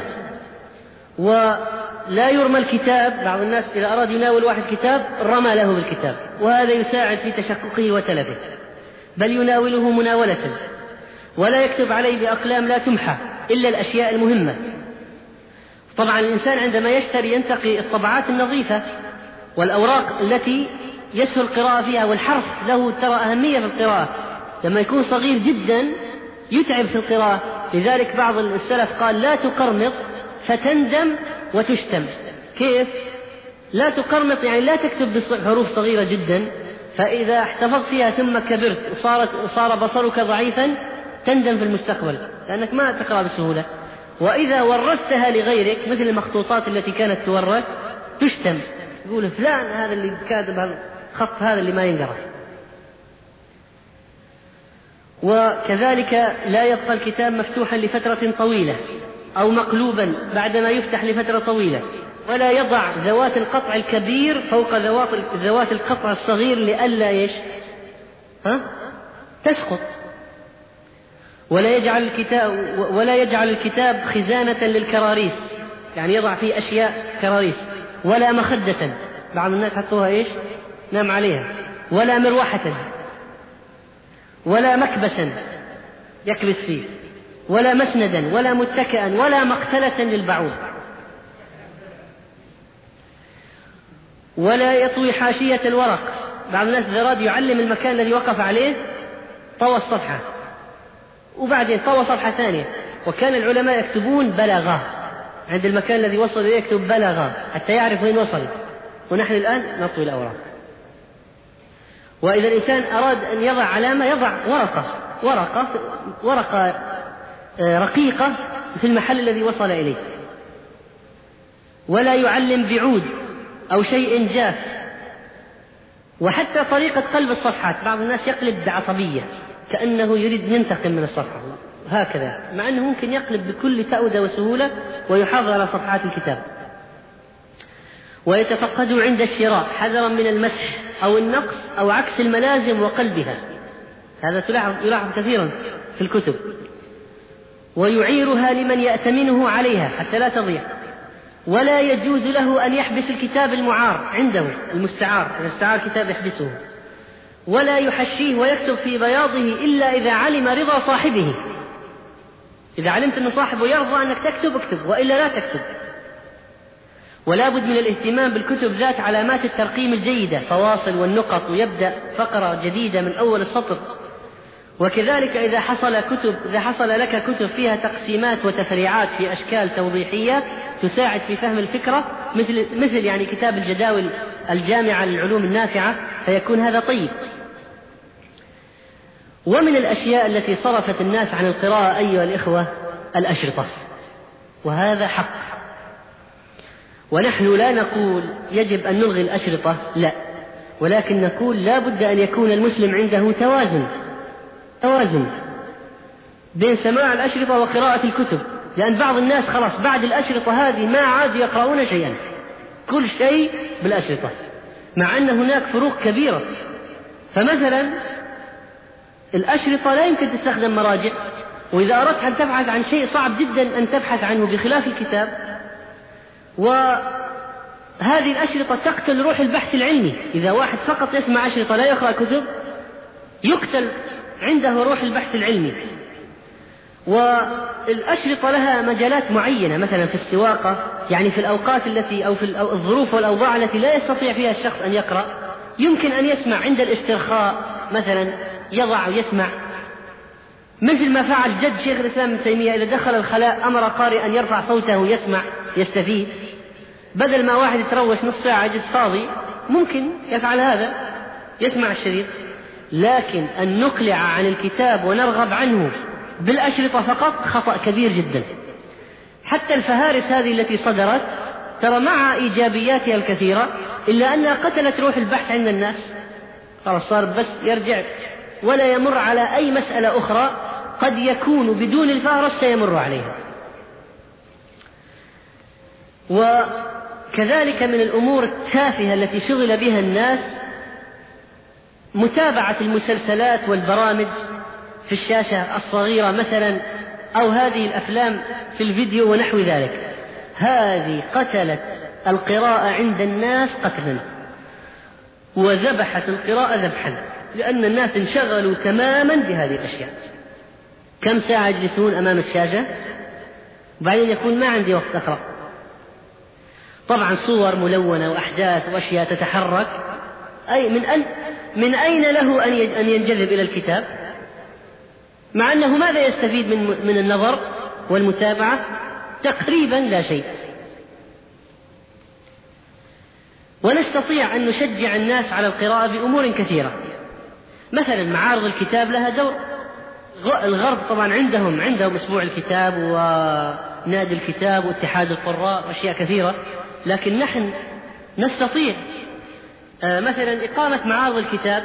ولا يرمى الكتاب. بعض الناس إذا أراد يناول واحد كتاب رمى له بالكتاب، وهذا يساعد في تشققه وتلفه، بل يناوله مناولة. ولا يكتب عليه بأقلام لا تمحى إلا الأشياء المهمة. طبعا الإنسان عندما يشتري ينتقي الطبعات النظيفة والأوراق التي يسهل القراءة فيها، والحرف له ترى أهمية في القراءة. لما يكون صغير جدا يتعب في القراءة. لذلك بعض السلف قال: لا تقرمط فتندم وتشتم. كيف؟ لا تقرمط يعني لا تكتب بحروف صغيرة جدا، فإذا احتفظت فيها ثم كبرت صار بصرك ضعيفا تندم في المستقبل لأنك ما تقرأ بسهولة. وإذا ورثتها لغيرك مثل المخطوطات التي كانت تورث تشتم، يقول فلان هذا اللي كاتب الخط هذا اللي ما ينقرأ. وكذلك لا يبقى الكتاب مفتوحا لفترة طويلة أو مقلوبا بعدما يفتح لفترة طويلة. ولا يضع ذوات القطع الكبير فوق ذوات القطع الصغير لئلا تسقط. ولا يجعل الكتاب خزانة للكراريس، يعني يضع فيه أشياء كراريس. ولا مخدة، بعض الناس حطوها نام عليها. ولا مروحة، ولا مكبسا يكبس فيه، ولا مسندا، ولا متكئا، ولا مقتلة للبعوض. ولا يطوي حاشية الورق. بعض الناس إذا أراد يعلم المكان الذي وقف عليه طوى الصفحة وبعدين طوى صفحة ثانية. وكان العلماء يكتبون بلغة عند المكان الذي وصل إليه، يكتب بلغة حتى يعرف وين وصل. ونحن الآن نطوي الأوراق. وإذا الإنسان أراد أن يضع علامة يضع ورقة رقيقة في المحل الذي وصل إليه. ولا يعلم بعود أو شيء جاف. وحتى طريقة قلب الصفحات، بعض الناس يقلب بعصبية كأنه يريد ينتقم من الصفحة هكذا، مع أنه ممكن يقلب بكل تأودة وسهولة ويحافظ على صفحات الكتاب. ويتفقد عند الشراء حذرا من المسح أو النقص أو عكس الملازم وقلبها. هذا يلاحظ كثيرا في الكتب. ويعيرها لمن يأتمنه عليها حتى لا تضيع. ولا يجوز له أن يحبس الكتاب المعار عنده المستعار، إذا استعار كتاب يحبسه. ولا يحشيه ويكتب في بياضه إلا إذا علم رضا صاحبه. إذا علمت أن صاحبه يرضى أنك تكتب اكتب، وإلا لا تكتب. ولا بد من الاهتمام بالكتب ذات علامات الترقيم الجيدة، فواصل والنقط، ويبدأ فقرة جديدة من أول السطر. وكذلك إذا حصل لك كتب فيها تقسيمات وتفريعات في أشكال توضيحية تساعد في فهم الفكرة، مثل يعني كتاب الجداول الجامعة للعلوم النافعة، فيكون هذا طيب. ومن الأشياء التي صرفت الناس عن القراءة أيها الإخوة الأشرطة، وهذا حق. ونحن لا نقول يجب أن نلغي الأشرطة، لا، ولكن نقول لا بد أن يكون المسلم عنده توازن بين سماع الأشرطة وقراءة الكتب. لأن بعض الناس خلاص بعد الأشرطة هذه ما عاد يقرؤون شيئا، كل شيء بالأشرطة، مع أن هناك فروق كبيرة. فمثلا الأشرطة لا يمكن تستخدم مراجع، وإذا أردت أن تبحث عن شيء صعب جدا أن تبحث عنه بخلاف الكتاب. وهذه الأشرطة تقتل روح البحث العلمي. إذا واحد فقط يسمع أشرطة لا يقرأ كتب يقتل عنده روح البحث العلمي. والأشرطة لها مجالات معينة، مثلا في السواقة، يعني في الأوقات التي أو في الظروف والأوضاع التي لا يستطيع فيها الشخص أن يقرأ، يمكن أن يسمع عند الاسترخاء مثلا، يضع ويسمع، مثل ما فعل جد شيخ الإسلام ابن تيمية. إذا دخل الخلاء أمر قارئ أن يرفع صوته يسمع يستفيد، بدل ما واحد يتروش نص ساعة جد فاضي ممكن يفعل هذا، يسمع الشريط. لكن أن نقلع عن الكتاب ونرغب عنه بالأشرطة فقط خطأ كبير جدا. حتى الفهارس هذه التي صدرت ترى مع إيجابياتها الكثيرة إلا أنها قتلت روح البحث عند الناس. خلاص صار بس يرجع ولا يمر على أي مسألة أخرى قد يكون بدون الفهرس سيمر عليها. وكذلك من الأمور التافهة التي شغل بها الناس متابعة المسلسلات والبرامج في الشاشة الصغيرة مثلا، أو هذه الأفلام في الفيديو ونحو ذلك. هذه قتلت القراءة عند الناس قتلا، وذبحت القراءة ذبحا، لأن الناس انشغلوا تماما بهذه الأشياء. كم ساعة يجلسون أمام الشاشة وبعدين يقول ما عندي وقت أقرأ. طبعا صور ملونة وأحداث وأشياء تتحرك، أي من أين له أن ينجذب إلى الكتاب؟ مع أنه ماذا يستفيد من النظر والمتابعة؟ تقريبا لا شيء. ونستطيع أن نشجع الناس على القراءة بأمور كثيرة. مثلا معارض الكتاب لها دور. الغرب طبعا عندهم أسبوع الكتاب ونادي الكتاب واتحاد القراء وأشياء كثيرة، لكن نحن نستطيع مثلا إقامة معارض الكتاب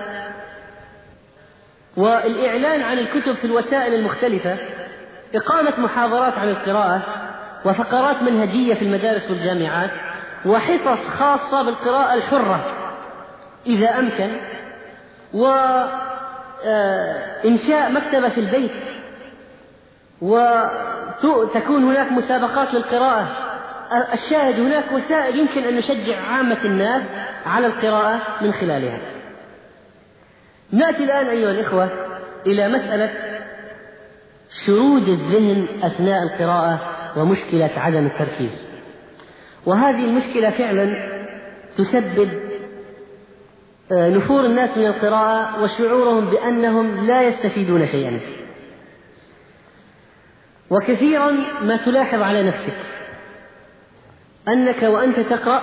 والإعلان عن الكتب في الوسائل المختلفة، إقامة محاضرات عن القراءة وفقرات منهجية في المدارس والجامعات، وحصص خاصة بالقراءة الحرة إذا أمكن، وإنشاء مكتبة في البيت، وتكون هناك مسابقات للقراءة. الشاهد هناك وسائل يمكن أن نشجع عامة الناس على القراءة من خلالها. نأتي الآن أيها الإخوة إلى مسألة شرود الذهن أثناء القراءة ومشكلة عدم التركيز. وهذه المشكلة فعلا تسبب نفور الناس من القراءة وشعورهم بأنهم لا يستفيدون شيئا. وكثيرا ما تلاحظ على نفسك أنك وأنت تقرأ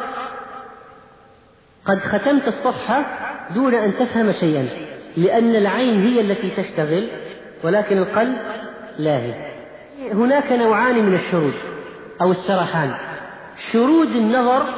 قد ختمت الصفحة دون أن تفهم شيئا، لأن العين هي التي تشتغل ولكن القلب لاهي. هناك نوعان من الشرود أو السرحان: شرود النظر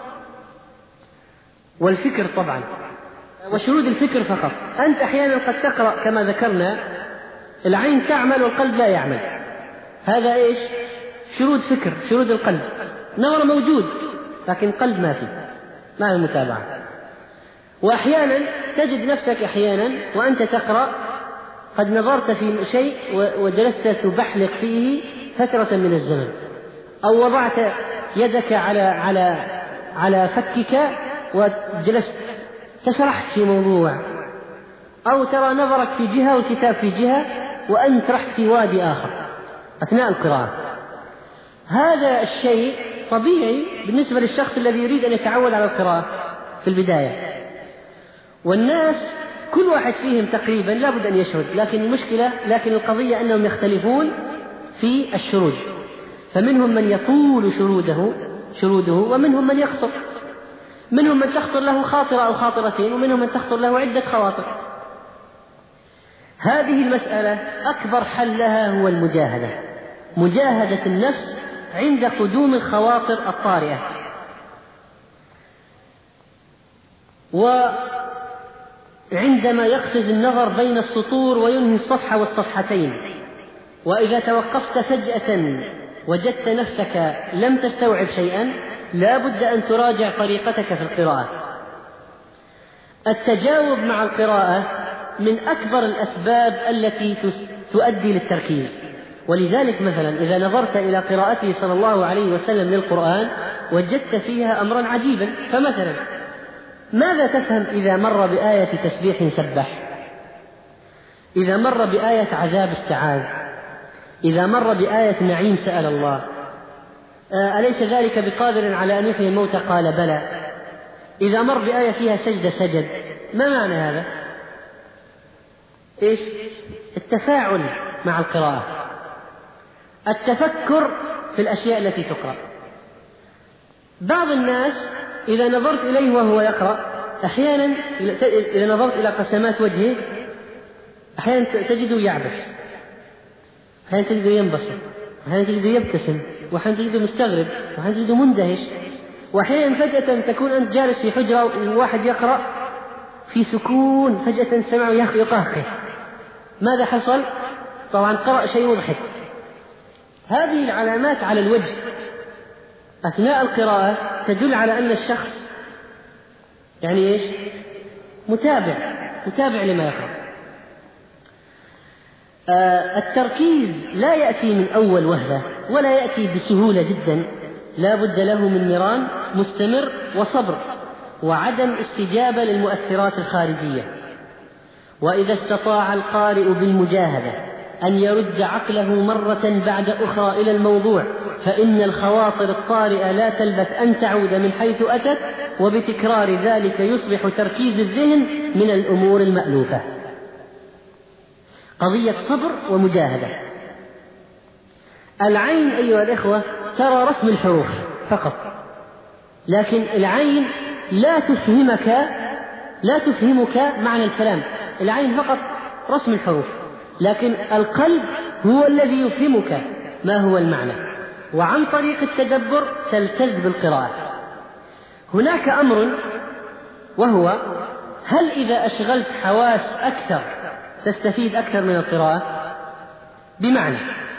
والفكر طبعا، وشرود الفكر فقط. أنت أحيانا قد تقرأ كما ذكرنا العين تعمل والقلب لا يعمل، هذا إيش؟ شرود فكر، شرود القلب. نظر موجود لكن قلب ما فيه، ما هي المتابعة. وأحيانا تجد نفسك أحيانا وأنت تقرأ قد نظرت في شيء وجلست تبحلق فيه فترة من الزمن، أو وضعت يدك على فكك وجلست تسرحت في موضوع، أو ترى نظرك في جهة والكتاب في جهة وأنت رحت في وادي آخر أثناء القراءة. هذا الشيء طبيعي بالنسبة للشخص الذي يريد أن يتعود على القراءة في البداية، والناس كل واحد فيهم تقريبا لا بد أن يشرد، لكن القضية أنهم يختلفون في الشرود. فمنهم من يطول شروده ومنهم من يقصر، منهم من تخطر له خاطرة أو خاطرتين، ومنهم من تخطر له عدة خواطر. هذه المسألة أكبر حل لها هو مجاهدة النفس عند قدوم الخواطر الطارئة. وعندما يقفز النظر بين السطور وينهي الصفحة والصفحتين، وإذا توقفت فجأة وجدت نفسك لم تستوعب شيئا، لا بد أن تراجع طريقتك في القراءة. التجاوب مع القراءة من أكبر الأسباب التي تؤدي للتركيز. ولذلك مثلا إذا نظرت إلى قراءته صلى الله عليه وسلم للقرآن وجدت فيها أمرا عجيبا. فمثلا ماذا تفهم إذا مر بآية تسبيح سبح، إذا مر بآية عذاب استعاذ، إذا مر بآية نعيم سأل الله، أليس ذلك بقادر على أن يحيي الموتى قال بلى، إذا مر بآية فيها سجد سجد. ما معنى هذا؟ إيش؟ التفاعل مع القراءة، التفكر في الأشياء التي تقرأ. بعض الناس إذا نظرت إليه وهو يقرأ أحيانا إذا نظرت إلى قسمات وجهه أحيانا تجده يعبس، أحيانا تجده ينبسط، وأحيانا تجده يبتسم، وأحيانا تجده مستغرب، وأحيانا تجده مندهش، وأحيانا فجأة تكون أنت جالس في حجرة وواحد يقرأ في سكون، فجأة سمعه يقهقه. ماذا حصل؟ طبعا قرأ شيء مضحك. هذه العلامات على الوجه أثناء القراءة تدل على أن الشخص يعني إيش؟ متابع لما يقرأ. التركيز لا يأتي من أول وهلة ولا يأتي بسهولة جدا، لا بد له من نيران مستمر وصبر وعدم استجابة للمؤثرات الخارجية. وإذا استطاع القارئ بالمجاهدة أن يرد عقله مرة بعد أخرى إلى الموضوع، فإن الخواطر الطارئة لا تلبث أن تعود من حيث أتت، وبتكرار ذلك يصبح تركيز الذهن من الأمور المألوفة. قضية صبر ومجاهدة. العين أيها الإخوة ترى رسم الحروف فقط، لكن العين لا تفهمك معنى الكلام، العين فقط رسم الحروف، لكن القلب هو الذي يفهمك ما هو المعنى، وعن طريق التدبر تلتذ بالقراءة. هناك أمر، وهو هل إذا أشغلت حواس أكثر تستفيد أكثر من القراءة؟ بمعنى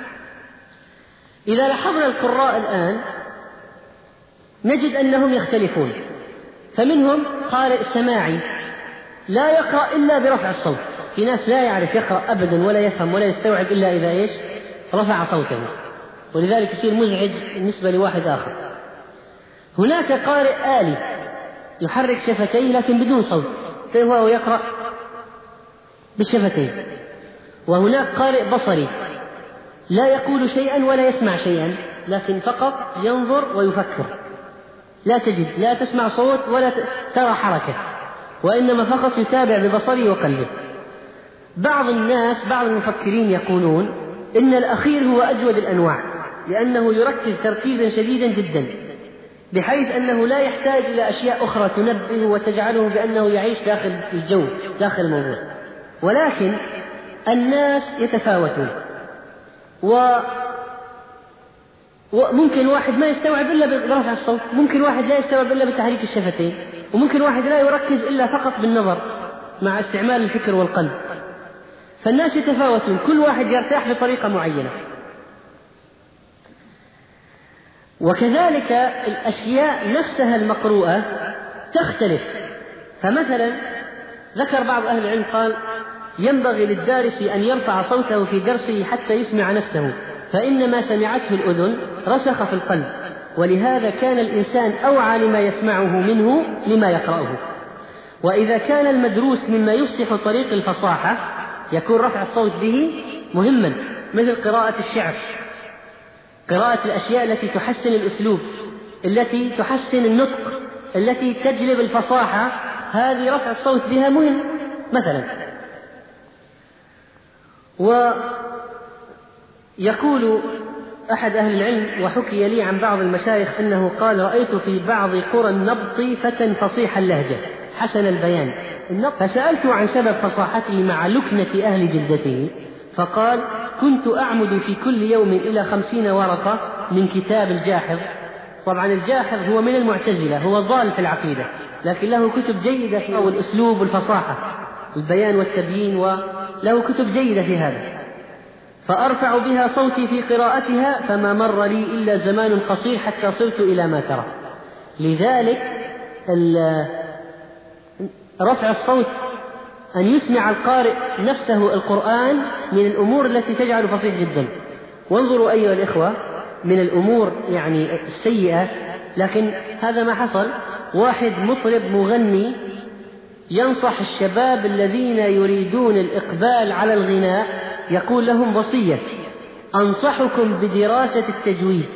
إذا لاحظنا القراء الآن نجد أنهم يختلفون، فمنهم قارئ سماعي لا يقرأ إلا برفع الصوت، في ناس لا يعرف يقرأ أبدا ولا يفهم ولا يستوعب إلا إذا إيش؟ رفع صوته، ولذلك يصير مزعج بالنسبة لواحد آخر. هناك قارئ آلي يحرك شفتيه لكن بدون صوت، فهو يقرأ بالشفتين. وهناك قارئ بصري لا يقول شيئا ولا يسمع شيئا، لكن فقط ينظر ويفكر، لا تسمع صوت ولا ترى حركة، وإنما فقط يتابع ببصره وقلبه. بعض المفكرين يقولون إن الأخير هو أجود الأنواع، لأنه يركز تركيزا شديدا جدا، بحيث أنه لا يحتاج إلى أشياء أخرى تنبه وتجعله بأنه يعيش داخل الجو، داخل الموضوع. ولكن الناس يتفاوتون، وممكن واحد ما يستوعب إلا برفع الصوت، ممكن واحد لا يستوعب إلا بتحريك الشفتين، وممكن واحد لا يركز إلا فقط بالنظر مع استعمال الفكر والقلب. فالناس يتفاوتون، كل واحد يرتاح بطريقة معينة. وكذلك الأشياء نفسها المقروءة تختلف. فمثلا ذكر بعض أهل العلم قال ينبغي للدارس أن يرفع صوته في درسه حتى يسمع نفسه، فإن ما سمعته الأذن رسخ في القلب، ولهذا كان الإنسان أوعى لما يسمعه منه لما يقرأه. وإذا كان المدروس مما يفسح طريق الفصاحة يكون رفع الصوت به مهما، مثل قراءة الشعر، قراءة الأشياء التي تحسن الأسلوب، التي تحسن النطق، التي تجلب الفصاحة، هذه رفع الصوت بها مهم مثلا. ويقول أحد أهل العلم، وحكي لي عن بعض المشايخ أنه قال رأيت في بعض قرى النبط فتى فصيح اللهجة حسن البيان، فسألت عن سبب فصاحته مع لكنة أهل جلدته، فقال كنت أعمد في كل يوم إلى 50 ورقة من كتاب الجاحظ. طبعا الجاحظ هو من المعتزلة، هو ضال في العقيدة، لكن له كتب جيدة في الأسلوب والفصاحة، البيان والتبيين، وله كتب جيدة في هذا. فأرفع بها صوتي في قراءتها، فما مر لي إلا زمان قصير حتى صرت إلى ما ترى. لذلك رفع الصوت، أن يسمع القارئ نفسه القرآن، من الأمور التي تجعل فصيح جدا. وانظروا أيها الإخوة، من الأمور يعني السيئة، لكن هذا ما حصل. واحد مطرب مغني ينصح الشباب الذين يريدون الإقبال على الغناء، يقول لهم وصية: أنصحكم بدراسة التجويد،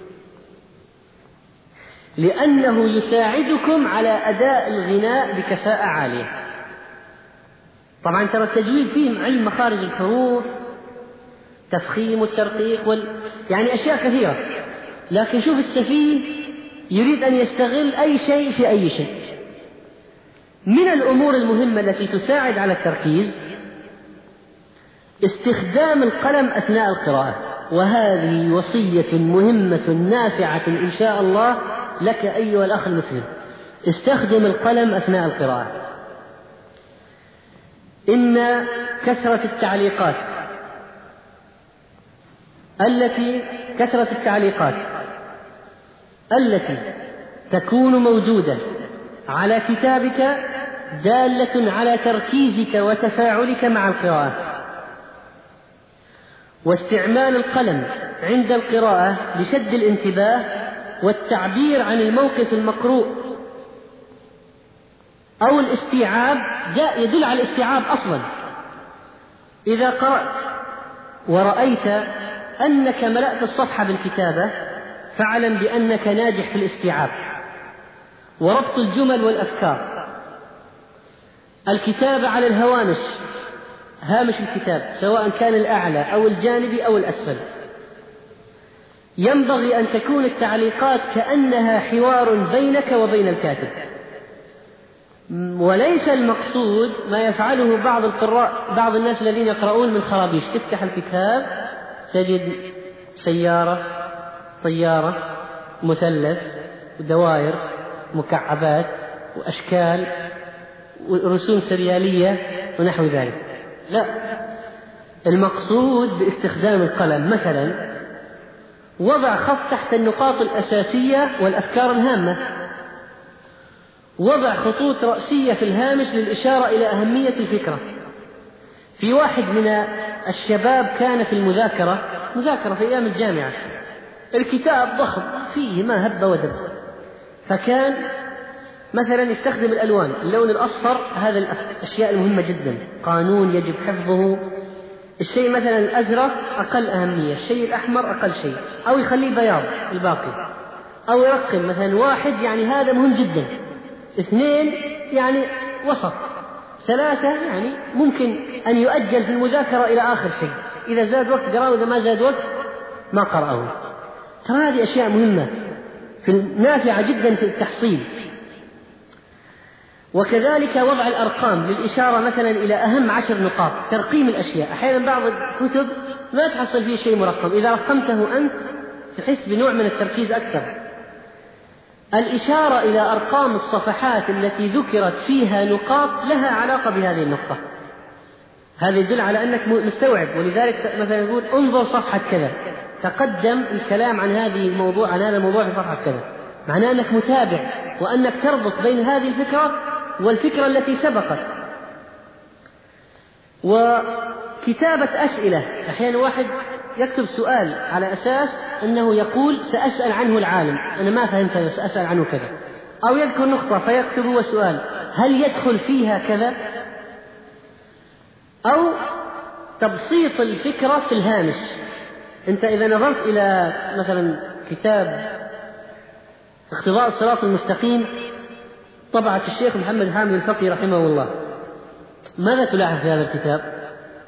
لأنه يساعدكم على أداء الغناء بكفاءة عالية. طبعا ترى التجويد فيه علم مخارج الحروف، تفخيم والترقيق يعني أشياء كثيرة، لكن شوف السفيه يريد أن يستغل أي شيء في أي شيء. من الأمور المهمة التي تساعد على التركيز استخدام القلم أثناء القراءة، وهذه وصية مهمة نافعة إن شاء الله لك أيها الأخ المسلم. استخدم القلم أثناء القراءة. إن كثرة التعليقات التي تكون موجودة على كتابك دالة على تركيزك وتفاعلك مع القراءة. واستعمال القلم عند القراءة لشد الانتباه والتعبير عن الموقف المقروء أو الاستيعاب يدل على الاستيعاب أصلا. إذا قرأت ورأيت أنك ملأت الصفحة بالكتابة فاعلم بأنك ناجح في الاستيعاب وربط الجمل والأفكار. الكتابة على الهوامش، هامش الكتاب سواء كان الأعلى أو الجانبي أو الأسفل. ينبغي أن تكون التعليقات كأنها حوار بينك وبين الكاتب، وليس المقصود ما يفعله بعض القراء، بعض الناس الذين يقرؤون من خرابيش. تفتح الكتاب تجد سيارة، طيارة، مثلث، ودوائر، مكعبات، وأشكال، ورسوم سريالية ونحو ذلك. لا، المقصود باستخدام القلم مثلا وضع خط تحت النقاط الأساسية والأفكار الهامة، وضع خطوط رأسية في الهامش للإشارة إلى أهمية الفكرة. في واحد من الشباب كان في مذاكرة في أيام الجامعة، الكتاب ضخم فيه ما هب ودب، فكان مثلا يستخدم الألوان، اللون الأصفر هذا الأشياء المهمة جدا، قانون يجب حفظه. الشيء مثلا الأزرق أقل أهمية، الشيء الأحمر أقل شيء، أو يخليه بياض الباقي، أو يرقم مثلا 1 يعني هذا مهم جدا، 2 يعني وسط، 3 يعني ممكن أن يؤجل في المذاكرة إلى آخر شيء، إذا زاد وقت قرأه، إذا ما زاد وقت ما قرأه. ترى هذه أشياء مهمة نافعة جدا في التحصيل. وكذلك وضع الأرقام للإشارة مثلا إلى أهم 10 نقاط، ترقيم الأشياء. أحيانا بعض الكتب ما تحصل فيه شيء مرقم، إذا رقمته أنت تحس بنوع من التركيز أكثر. الإشارة إلى أرقام الصفحات التي ذكرت فيها نقاط لها علاقة بهذه النقطة، هذا يدل على أنك مستوعب. ولذلك مثلا يقول انظر صفحة كذا، تقدم الكلام عن هذا الموضوع في صفحة كذا، معناه أنك متابع وأنك تربط بين هذه الفكرة والفكرة التي سبقت. وكتابة أسئلة، أحيانا واحد يكتب سؤال على أساس أنه يقول سأسأل عنه العالم، أنا ما فهمت سأسأل عنه كذا، أو يذكر نقطة فيكتب هو السؤال هل يدخل فيها كذا، أو تبسيط الفكرة في الهامش. أنت إذا نظرت إلى مثلا كتاب اقتضاء الصراط المستقيم طبعة الشيخ محمد حامد الفقي رحمه الله، ماذا تلاحظ في هذا الكتاب؟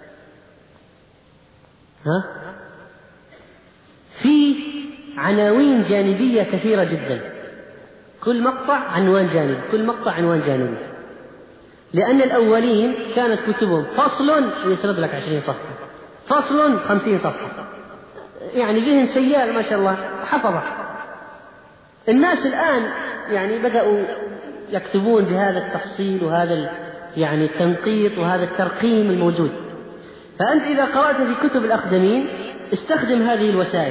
في عناوين جانبية كثيرة جدا، كل مقطع عنوان جانبي، كل مقطع عنوان جانبي، لأن الأولين كانت كتبهم فصل يسرد لك 20 صفحة، فصل 50 صفحة، يعني ذهن سيال ما شاء الله حفظه. الناس الآن يعني بدأوا يكتبون بهذا التفصيل وهذا يعني التنقيط وهذا الترقيم الموجود. فأنت إذا قرأت في كتب الأقدمين استخدم هذه الوسائل.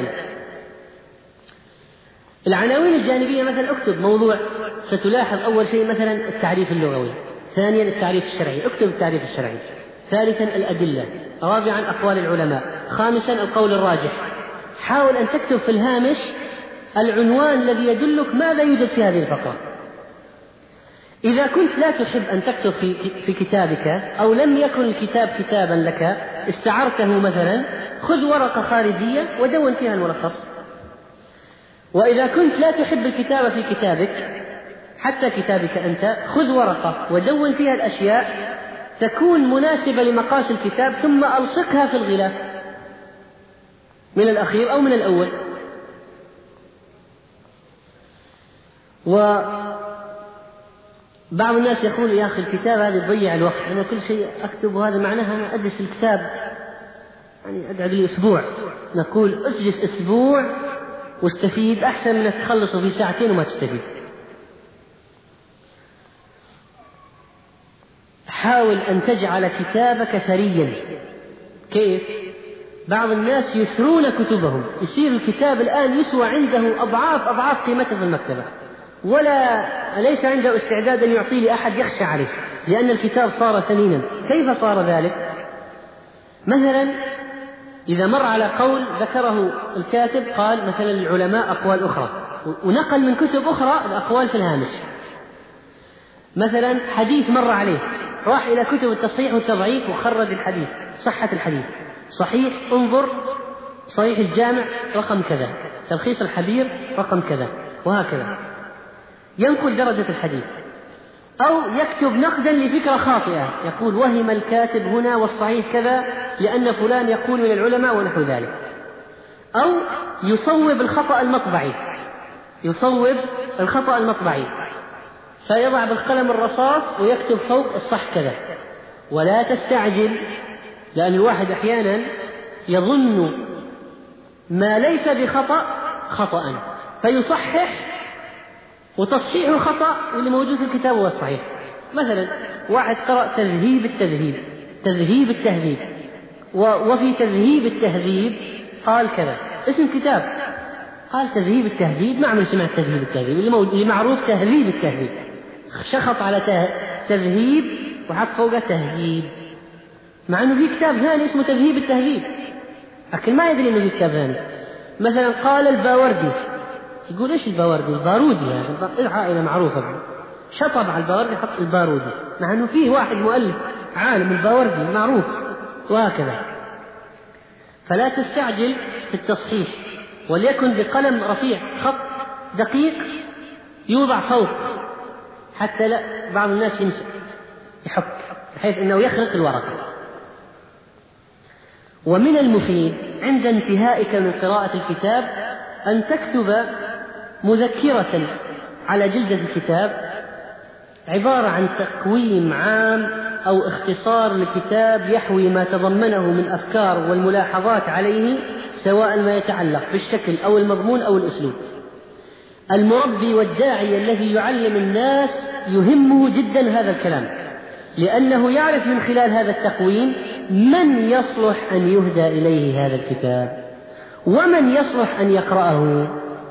العناوين الجانبية مثلا اكتب موضوع، ستلاحظ أول شيء مثلا التعريف اللغوي، ثانيا التعريف الشرعي، اكتب التعريف الشرعي، ثالثا الأدلة، رابعا أقوال العلماء، خامسا القول الراجح. حاول أن تكتب في الهامش العنوان الذي يدلك ماذا يوجد في هذه الفقرة. إذا كنت لا تحب أن تكتب في كتابك أو لم يكن الكتاب كتابا لك استعرته مثلا، خذ ورقة خارجية ودون فيها الملخص. وإذا كنت لا تحب الكتابة في كتابك حتى كتابك أنت، خذ ورقة ودون فيها الأشياء تكون مناسبة لمقاس الكتاب، ثم ألصقها في الغلاف من الأخير أو من الأول. وبعض الناس يقول يا أخي الكتاب هذا يضيع الوقت، أنا كل شيء أكتب وهذا معناها أنا أجلس الكتاب يعني أقعد لي أسبوع، نقول اجلس أسبوع واستفيد أحسن من أنك تخلصه في ساعتين وما تستفيد. حاول أن تجعل كتابك ثريا. كيف؟ بعض الناس يثرون كتبهم، يصير الكتاب الآن يسوى عنده أضعاف قيمته في المكتبة، ليس عنده استعداد أن يعطيه لأحد يخشى عليه، لأن الكتاب صار ثمينا. كيف صار ذلك؟ مثلا إذا مر على قول ذكره الكاتب، قال مثلا العلماء أقوال أخرى، ونقل من كتب أخرى الأقوال في الهامش. مثلا حديث مر عليه، راح إلى كتب التصحيح والتضعيف وخرج الحديث، صحة الحديث صحيح، انظر صحيح الجامع رقم كذا، تلخيص الحبير رقم كذا، وهكذا ينقل درجة الحديث. أو يكتب نقدا لفكرة خاطئة، يقول وهم الكاتب هنا والصحيح كذا لأن فلان يقول من العلماء ونحو ذلك. أو يصوب الخطأ المطبعي، فيضع بالقلم الرصاص ويكتب فوق الصح كذا. ولا تستعجل، لأن الواحد أحيانا يظن ما ليس بخطأ خطأ فيصحح، وتصحيح خطأ واللي موجود في الكتاب هو الصحيح. مثلا واحد قرأ تذهيب التهذيب، وفي تذهيب التهذيب قال كذا، اسم كتاب قال تذهيب التهذيب، ما عمل سمع تذهيب التهذيب اللي معروف تهذيب التهذيب، شخط على تذهيب وحط فوقه تهذيب، مع أنه في كتاب ثاني اسمه تذهيب التهذيب، لكن ما يدري أنه في كتاب ثاني. مثلا قال الباوردي، يقول إيش الباوردي؟ البارودي، هذا عائلة معروفة، شطب على الباوردي حط البارودي، مع أنه فيه واحد مؤلف عالم الباوردي معروف، وهكذا. فلا تستعجل في التصحيح، وليكن بقلم رفيع، خط دقيق يوضع فوق، حتى لا بعض الناس ينسى يحك، بحيث أنه يخرق الورقة. ومن المفيد عند انتهائك من قراءة الكتاب أن تكتب مذكرة على جلدة الكتاب عبارة عن تقويم عام أو اختصار للكتاب يحوي ما تضمنه من أفكار والملاحظات عليه، سواء ما يتعلق بالشكل أو المضمون أو الأسلوب. المربي والداعي الذي يعلم الناس يهمه جدا هذا الكلام، لأنه يعرف من خلال هذا التقويم من يصلح أن يهدى إليه هذا الكتاب ومن يصلح أن يقرأه.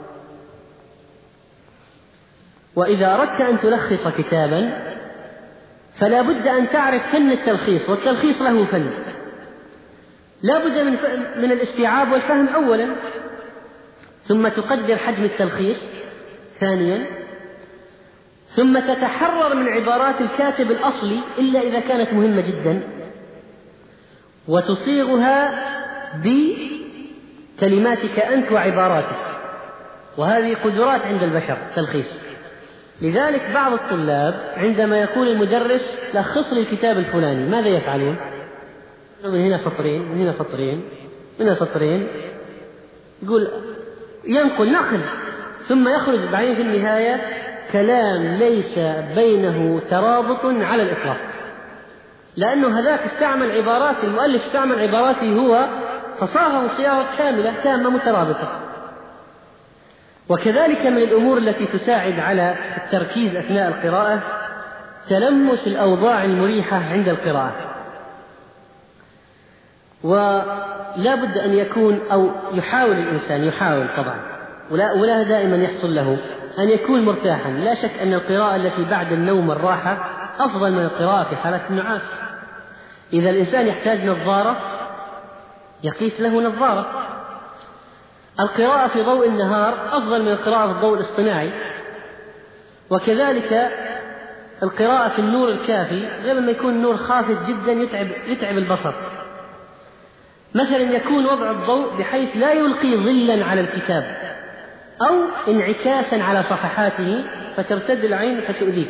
وإذا أردت أن تلخص كتابا فلا بد أن تعرف فن التلخيص، والتلخيص له فن. لا بد من الاستيعاب والفهم أولا، ثم تقدر حجم التلخيص ثانيا، ثم تتحرر من عبارات الكاتب الأصلي إلا إذا كانت مهمة جدا، وتصيغها بكلماتك أنت وعباراتك، وهذه قدرات عند البشر تلخيص. لذلك بعض الطلاب عندما يقول المدرس لخص لي الكتاب الفلاني ماذا يفعلون؟ من هنا سطرين، من هنا سطرين، من هنا سطرين، يقول ينقل نقل، ثم يخرج بعدين في النهاية كلام ليس بينه ترابط على الإطلاق، لأنه هذاك استعمل عبارات، المؤلف استعمل عباراته هو فصاغه صياغة كاملة تامة مترابطة. وكذلك من الأمور التي تساعد على التركيز أثناء القراءة تلمس الأوضاع المريحة عند القراءة. ولا بد أن يكون، أو يحاول الإنسان، يحاول طبعا ولا دائما يحصل له، أن يكون مرتاحا. لا شك أن القراءة التي بعد النوم الراحة أفضل من القراءة في حالة النعاس. إذا الإنسان يحتاج نظارة يقيس له نظارة. القراءة في ضوء النهار أفضل من القراءة في الضوء الاصطناعي. وكذلك القراءة في النور الكافي غير ما يكون النور خافت جدا يتعب البصر. مثلا يكون وضع الضوء بحيث لا يلقي ظلا على الكتاب أو انعكاسا على صفحاته فترتد العين فتؤذيك.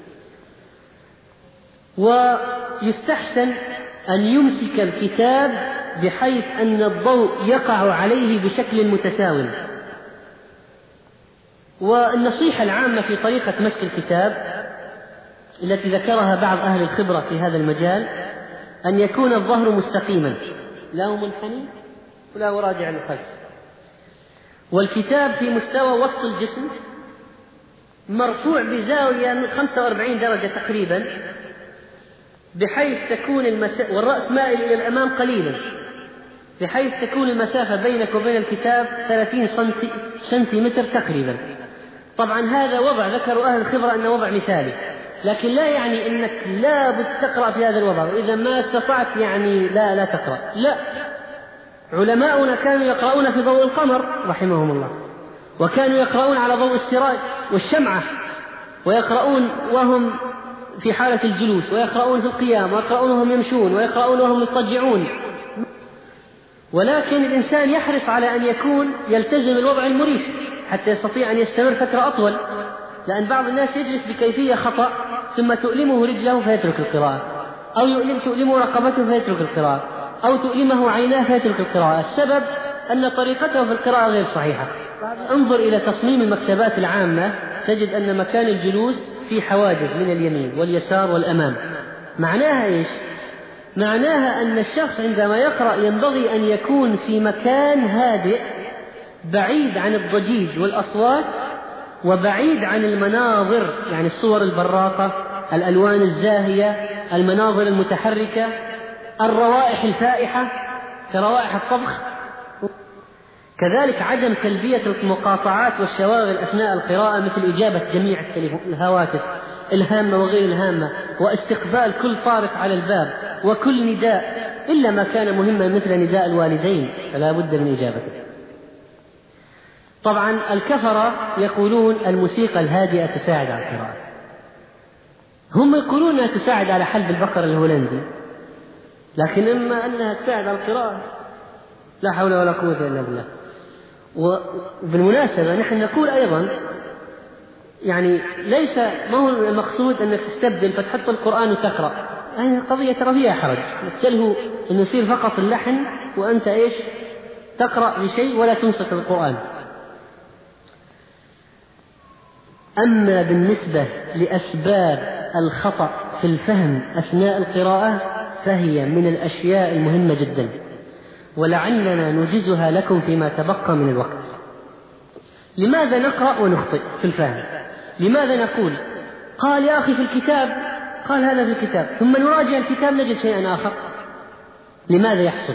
ويستحسن أن يمسك الكتاب بحيث أن الضوء يقع عليه بشكل متساو. والنصيحة العامة في طريقة مسك الكتاب التي ذكرها بعض أهل الخبرة في هذا المجال أن يكون الظهر مستقيما، لا هو منحني ولا هو راجع للخلف. والكتاب في مستوى وسط الجسم مرفوع بزاوية من 45 درجة تقريبا، بحيث تكون والرأس مائل إلى الأمام قليلا، بحيث تكون المسافة بينك وبين الكتاب 30 سنتيمتر تقريبا. طبعا هذا وضع ذكروا أهل الخبرة أنه وضع مثالي، لكن لا يعني أنك لا بد تقرأ في هذا الوضع، وإذا ما استطعت يعني لا تقرأ. لا، علماؤنا كانوا يقرؤون في ضوء القمر رحمهم الله، وكانوا يقرؤون على ضوء السراج والشمعة، ويقرؤون وهم في حالة الجلوس، ويقرؤون في القيام، ويقرؤون وهم يمشون، ويقرؤون وهم يضطجعون. ولكن الإنسان يحرص على أن يكون يلتزم الوضع المريح حتى يستطيع أن يستمر فترة أطول، لأن بعض الناس يجلس بكيفية خطأ ثم تؤلمه رجله فيترك القراءة، أو تؤلمه رقبته فيترك القراءة، أو تؤلمه عيناه فيترك القراءة. السبب أن طريقته في القراءة غير صحيحة. انظر إلى تصميم المكتبات العامة تجد أن مكان الجلوس في حواجز من اليمين واليسار والأمام. معناها إيش؟ معناها أن الشخص عندما يقرأ ينبغي أن يكون في مكان هادئ بعيد عن الضجيج والأصوات، وبعيد عن المناظر، يعني الصور البراقة، الألوان الزاهية، المناظر المتحركة، الروائح الفائحة كروائح الطبخ. كذلك عدم تلبية المقاطعات والشواغل أثناء القراءة، مثل إجابة جميع الهواتف الهامة وغير الهامة، واستقبال كل طارق على الباب، وكل نداء إلا ما كان مهما مثل نداء الوالدين فلا بد من إجابته. طبعا الكفرة يقولون الموسيقى الهادئة تساعد على القراءة، هم يقولون أنها تساعد على حلب البقر الهولندي، لكن إما أنها تساعد على القراءة لا حول ولا قوة إلا بالله. وبالمناسبة نحن نقول أيضا يعني ليس ما هو المقصود أنك تستبدل فتحط القرآن وتقرأ، يعني القضية ترى فيها حرج، نتله أن يصير فقط اللحن وأنت إيش تقرأ بشيء ولا تنصت القرآن. أما بالنسبة لأسباب الخطأ في الفهم أثناء القراءة فهي من الأشياء المهمة جدا، ولعلنا نوجزها لكم فيما تبقى من الوقت. لماذا نقرأ ونخطئ في الفهم؟ لماذا نقول قال يا أخي في الكتاب، قال هذا في الكتاب، ثم نراجع الكتاب نجد شيئا آخر؟ لماذا يحصل؟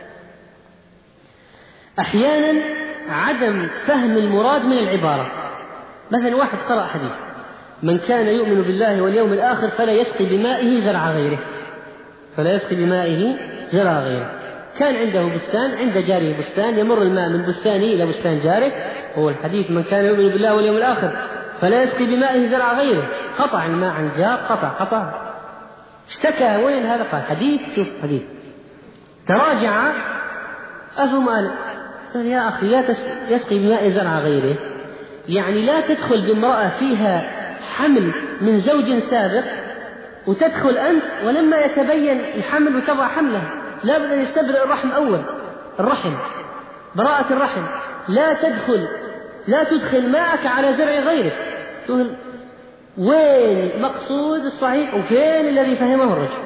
أحيانا عدم فهم المراد من العبارة. مثلا واحد قرأ حديث من كان يؤمن بالله واليوم الآخر فلا يسقي بمائه زرع غيره، فلا يسقي بمائه زرع غيره. كان عنده بستان، عند جاره بستان، يمر الماء من بستانه إلى بستان جاره، هو الحديث من كان يؤمن بالله واليوم الآخر فلا يسقي بمائه زرع غيره. قطع الماء عن الجار، قطع اشتكى، وين هذا؟ قال حديث، شوف حديث. تراجع أفهم قال يا أخي لا يسقي بماء زرع غيره، يعني لا تدخل بامرأة فيها حمل من زوج سابق وتدخل أنت ولما يتبين الحمل وتضع حمله، لا بد أن يستبرئ الرحم أول، الرحم براءة الرحم، لا تدخل ماءك على زرع غيرك. تقول وين المقصود الصحيح وفين الذي فهمه الرجل؟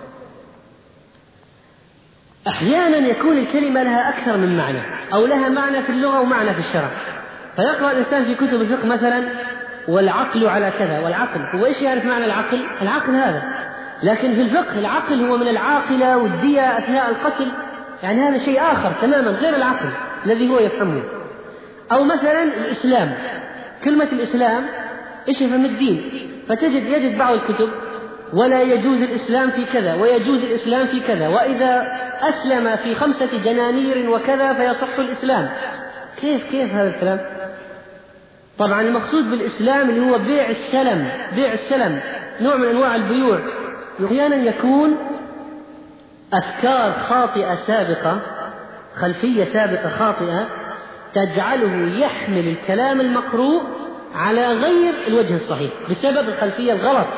أحيانا يكون الكلمة لها أكثر من معنى، أو لها معنى في اللغة ومعنى في الشرع، فيقرأ الإنسان في كتب الفقه مثلا والعقل على كذا، والعقل هو إيش يعرف معنى العقل هذا، لكن في الفقه العقل هو من العاقلة والدية أثناء القتل، يعني هذا شيء آخر تماما غير العقل الذي هو يفهمه. أو مثلا الإسلام، كلمة الإسلام إيش يفهم الدين، يجد بعض الكتب ولا يجوز الإسلام في كذا ويجوز الإسلام في كذا، وإذا أسلم في 5 دنانير وكذا فيصح الإسلام. كيف هذا الكلام؟ طبعا المقصود بالإسلام اللي هو بيع السلم، نوع من أنواع البيوع. أحيانا يكون أفكار خاطئة سابقة، خلفية سابقة خاطئة تجعله يحمل الكلام المقروء على غير الوجه الصحيح بسبب الخلفية الغلط.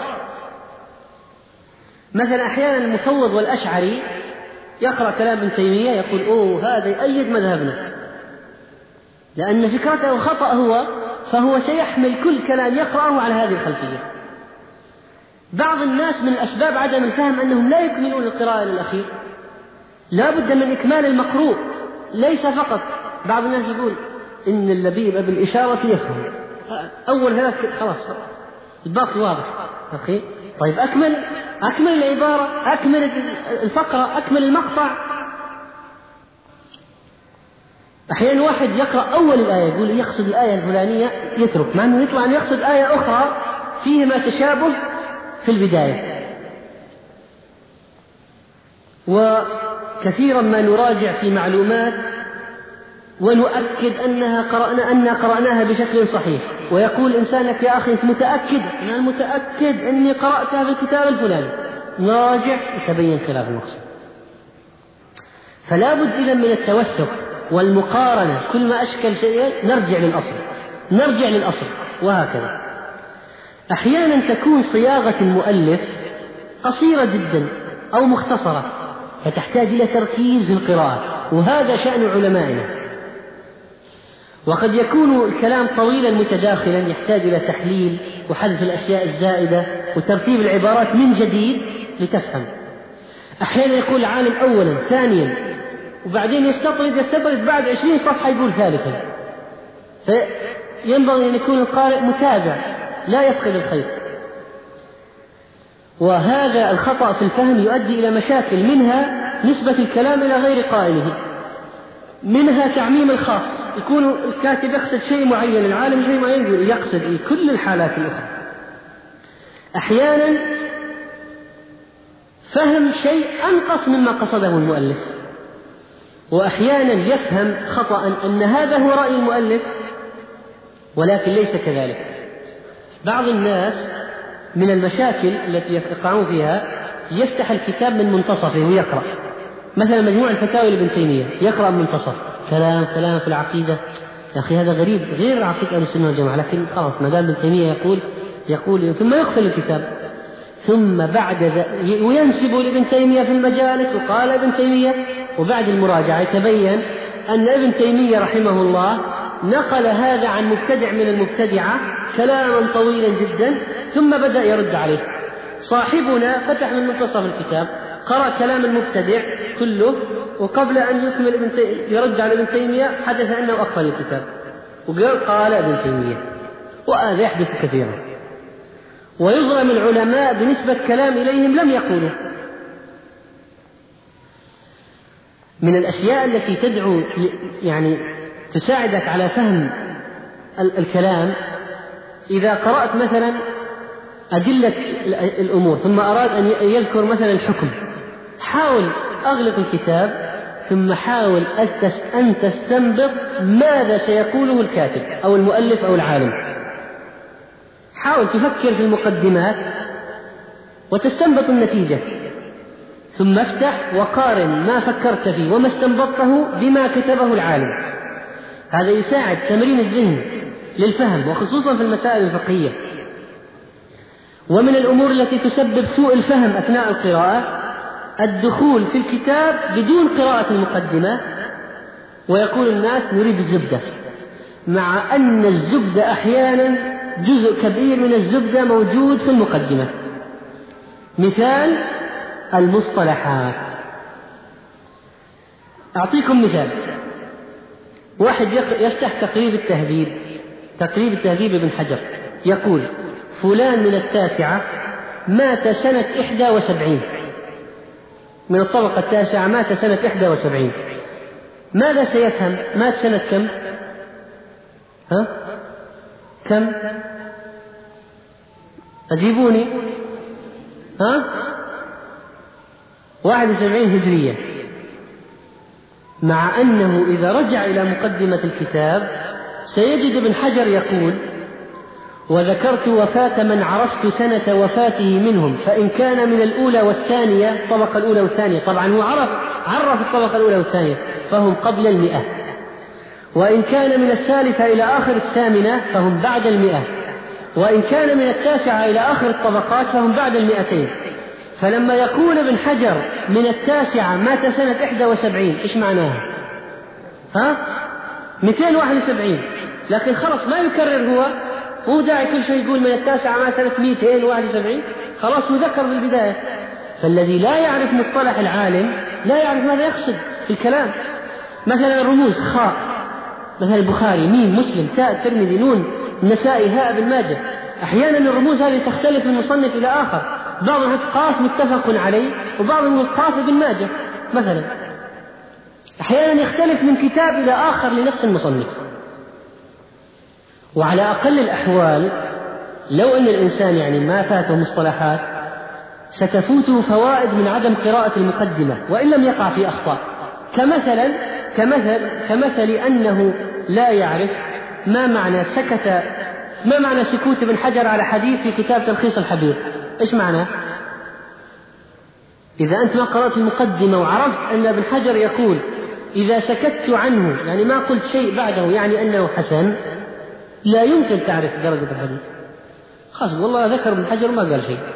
مثلا أحيانا المفوض والأشعري يقرأ كلام ابن تيمية يقول هذا يؤيد مذهبنا، لأن فكرته خطأ فهو سيحمل كل كلام يقرأه على هذه الخلفية. بعض الناس من أسباب عدم الفهم أنهم لا يكملون القراءة للأخير، لا بد من إكمال المقروء، ليس فقط. بعض الناس يقول إن اللبيب بالإشارة يفهم، أول ثلاث خلاص الباقي واضح. أخي طيب أكمل العبارة، أكمل الفقرة، أكمل المقطع. أحيانا واحد يقرأ أول الآية يقول يقصد الآية الفلانية يترك، مع أنه يطلع أن يقصد آية أخرى فيهما تشابه في البداية. وكثيرا ما نراجع في معلومات ونؤكد أننا قرأناها بشكل صحيح، ويقول الإنسان لك يا أخي أنت متأكد؟ أنا متأكد أني قرأتها في الكتاب الفلاني. نراجع وتبين خلاف المقصود. فلا بد إذن من التوثق والمقارنة، كل ما أشكل شيء نرجع للأصل وهكذا. أحيانا تكون صياغة المؤلف قصيرة جدا أو مختصرة فتحتاج إلى تركيز في القراءة، وهذا شأن علمائنا. وقد يكون الكلام طويلا متداخلا يحتاج إلى تحليل وحذف الأشياء الزائدة وترتيب العبارات من جديد لتفهم. أحيانا يقول العالم أولا ثانيا وبعدين يستطرد بعد 20 صفحة يقول ثالثا. فينبغي أن يكون القارئ متابع لا يفقد الخيط. وهذا الخطأ في الفهم يؤدي إلى مشاكل، منها نسبة الكلام إلى غير قائله، منها تعميم الخاص، يكون الكاتب يقصد شيء معين، العالم شيء معين، يقصد كل الحالات الأخرى. أحيانا فهم شيء أنقص مما قصده المؤلف، وأحيانا يفهم خطأ أن هذا هو رأي المؤلف ولكن ليس كذلك. بعض الناس من المشاكل التي يقعون فيها يفتح الكتاب من منتصفه ويقرأ، مثلا مجموع الفتاوى لابن تيمية يقرأ من منتصف، كلام في العقيدة، يا أخي هذا غريب غير عقيدة أهل السنة والجماعة، لكن خلاص ما دام ابن تيمية يقول ثم يقفل الكتاب، ثم بعد وينسب لابن تيمية في المجالس وقال ابن تيمية، وبعد المراجعة يتبين أن ابن تيمية رحمه الله نقل هذا عن مبتدع من المبتدعة كلاما طويلا جدا ثم بدأ يرد عليه. صاحبنا فتح من منتصف الكتاب قرأ كلام المبتدع كله، وقبل أن يكمل يرد على ابن تيمية حدث أنه أقفل الكتاب وقال قال ابن تيمية، وهذا يحدث كثيرا. ويظلم العلماء بنسبة كلام إليهم لم يقولوا. من الأشياء التي تدعو تساعدك على فهم الكلام، إذا قرأت مثلا أدلة الأمور ثم أراد أن يذكر مثلا الحكم، حاول أغلق الكتاب ثم حاول أن تستنبط ماذا سيقوله الكاتب أو المؤلف أو العالم. حاول تفكر في المقدمات وتستنبط النتيجة، ثم افتح وقارن ما فكرت فيه وما استنبطته بما كتبه العالم. هذا يساعد تمرين الذهن للفهم، وخصوصا في المسائل الفقهية. ومن الأمور التي تسبب سوء الفهم أثناء القراءة الدخول في الكتاب بدون قراءة المقدمة، ويقول الناس نريد الزبدة، مع أن الزبدة أحيانا جزء كبير من الزبدة موجود في المقدمة. مثال المصطلحات، أعطيكم مثال. واحد يفتح تقريب التهذيب ابن حجر، يقول فلان من 9 مات سنة 71، من الطبقة 9 مات سنة 71. ماذا سيفهم؟ مات سنة كم؟ أجيبوني. 71 هجرية، مع أنه إذا رجع إلى مقدمة الكتاب سيجد ابن حجر يقول وذكرت وفاة من عرفت سنة وفاته منهم، فإن كان من الأولى والثانية، الطبقة الأولى والثانية، طبعا هو عرف الطبقة الأولى والثانية فهم قبل 100، وإن كان من 3 إلى آخر 8 فهم بعد 100، وإن كان من 9 إلى آخر الطبقات فهم بعد 200. فلما يقول ابن حجر من 9 مات سنة 71 إيش معناها؟ 271، لكن خلص ما يكرر، هو داعي كل شيء يقول من 9 مات سنة 271، خلاص هو ذكر بالبداية. فالذي لا يعرف مصطلح العالم لا يعرف ماذا يقصد في الكلام. مثلا الرموز خاء، مثلا البخاري ميم، مسلم تاء، الترمذي نون، النسائي هاء، ابن ماجه. أحيانا الرموز هذه تختلف من مصنف إلى آخر، بعضهم قاف متفق عليه وبعضهم قاف ابن ماجه مثلا. أحيانا يختلف من كتاب إلى آخر لنفس المصنف. وعلى أقل الأحوال لو أن الإنسان يعني ما فاته مصطلحات ستفوته فوائد من عدم قراءة المقدمة وإن لم يقع في أخطاء، كمثل أنه لا يعرف ما معنى سكوت ابن حجر على حديث في كتاب تلخيص الحبير. إيش معناه؟ إذا أنت ما قرأت المقدمة وعرفت أن ابن حجر يقول إذا سكت عنه يعني ما قلت شيء بعده يعني أنه حسن، لا يمكن تعرف درجة الحديث. خاصة والله ذكر ابن حجر ما قال شيء.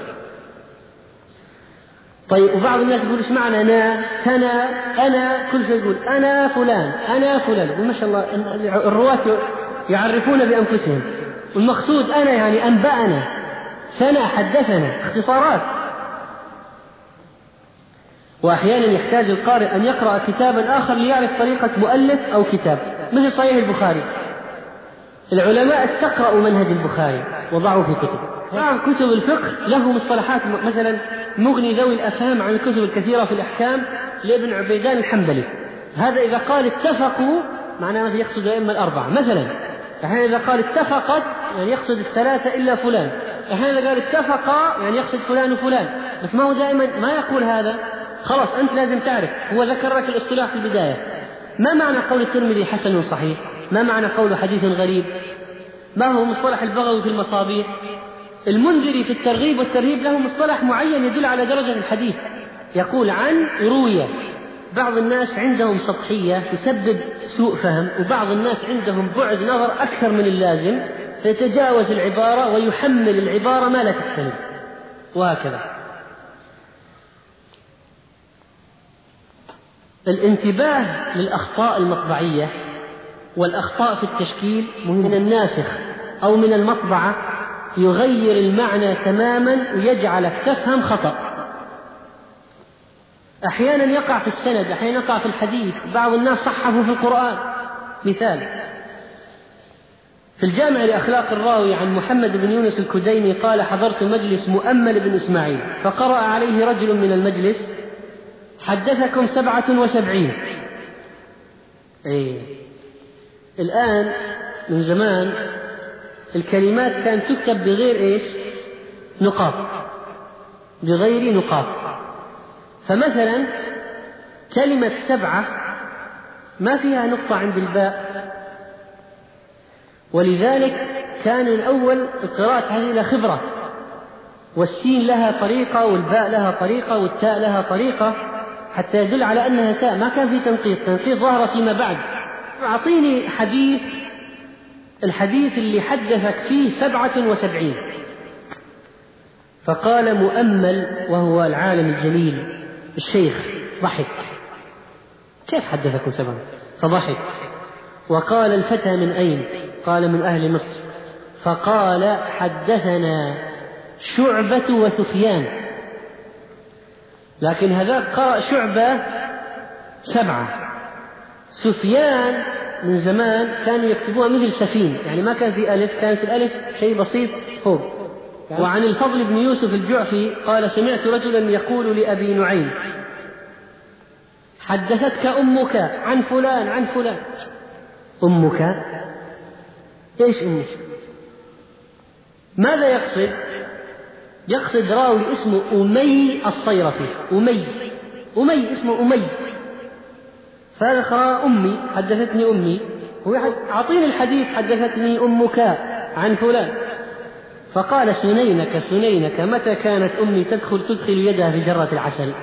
طيب وبعض الناس يقول إيش معنى أنا كل شيء يقول أنا فلان يقول ما شاء الله الرواة يعرفون بأنفسهم، والمقصود أنا يعني أنبأنا، ثنا، حدثنا، اختصارات. وأحيانا يحتاج القارئ أن يقرأ كتابا آخر ليعرف طريقة مؤلف أو كتاب، مثل صحيح البخاري. العلماء استقرأوا منهج البخاري وضعوا في كتب. كتب الفقه له مصطلحات، مثلا مغني ذوي الأفهام عن الكتب الكثيرة في الأحكام لابن عبيدان الحنبلي، هذا إذا قال اتفقوا معناه يقصد الأئمة الأربعة مثلا. أحيانا إذا قال اتفقت يعني يقصد الثلاثة إلا فلان، أحيانا إذا قال اتفقا يعني يقصد فلان وفلان، بس ما هو دائما ما يقول هذا. خلاص أنت لازم تعرف، هو ذكر لك الاصطلاح في البداية. ما معنى قول الترمذي حسن صحيح؟ ما معنى قول حديث غريب؟ ما هو مصطلح البغوي في المصابيح؟ المنذري في الترغيب والترهيب له مصطلح معين يدل على درجة الحديث، يقول عن روية. بعض الناس عندهم سطحية تسبب سوء فهم، وبعض الناس عندهم بعد نظر أكثر من اللازم فيتجاوز العبارة ويحمل العبارة ما لا تحتمل، وهكذا. الانتباه للأخطاء المطبعية والأخطاء في التشكيل من الناسخ أو من المطبعة يغير المعنى تماما ويجعلك تفهم خطأ. أحيانا يقع في السند، أحيانا يقع في الحديث. بعض الناس صحفوا في القرآن. مثال في الجامع لأخلاق الراوي عن محمد بن يونس الكديني قال حضرت مجلس مؤمل بن إسماعيل فقرأ عليه رجل من المجلس حدثكم 77. الآن من زمان الكلمات كانت تكتب بغير إيش؟ نقاط، بغير نقاط. فمثلا كلمة 7 ما فيها نقطة عند الباء، ولذلك كان الأول القراءة هذه لها خبرة، والسين لها طريقة والباء لها طريقة والتاء لها طريقة حتى يدل على أنها تاء. ما كان في تنقيط ظهر فيما بعد. أعطيني الحديث اللي حدثك فيه 77. فقال مؤمل وهو العالم الجليل الشيخ ضحك، كيف حدثكم 7؟ فضحك. وقال الفتى من أين؟ قال من أهل مصر. فقال حدثنا شعبة وسفيان، لكن هذا قرأ شعبة 7. سفيان من زمان كانوا يكتبوها مثل سفين، يعني ما كان في ألف، كان في الألف شيء بسيط فوق. وعن الفضل بن يوسف الجعفي قال سمعت رجلا يقول لأبي نعيم حدثتك أمك عن فلان عن فلان. أمك؟ إيش أمك؟ ماذا يقصد؟ يقصد راوي اسمه أمي الصيرفي. أمي اسمه أمي، فهذا قرأ أمي حدثتني أمي، أعطيني الحديث حدثتني أمك عن فلان. فقال سنينك متى كانت أمي تدخل يدها في جرة العسل.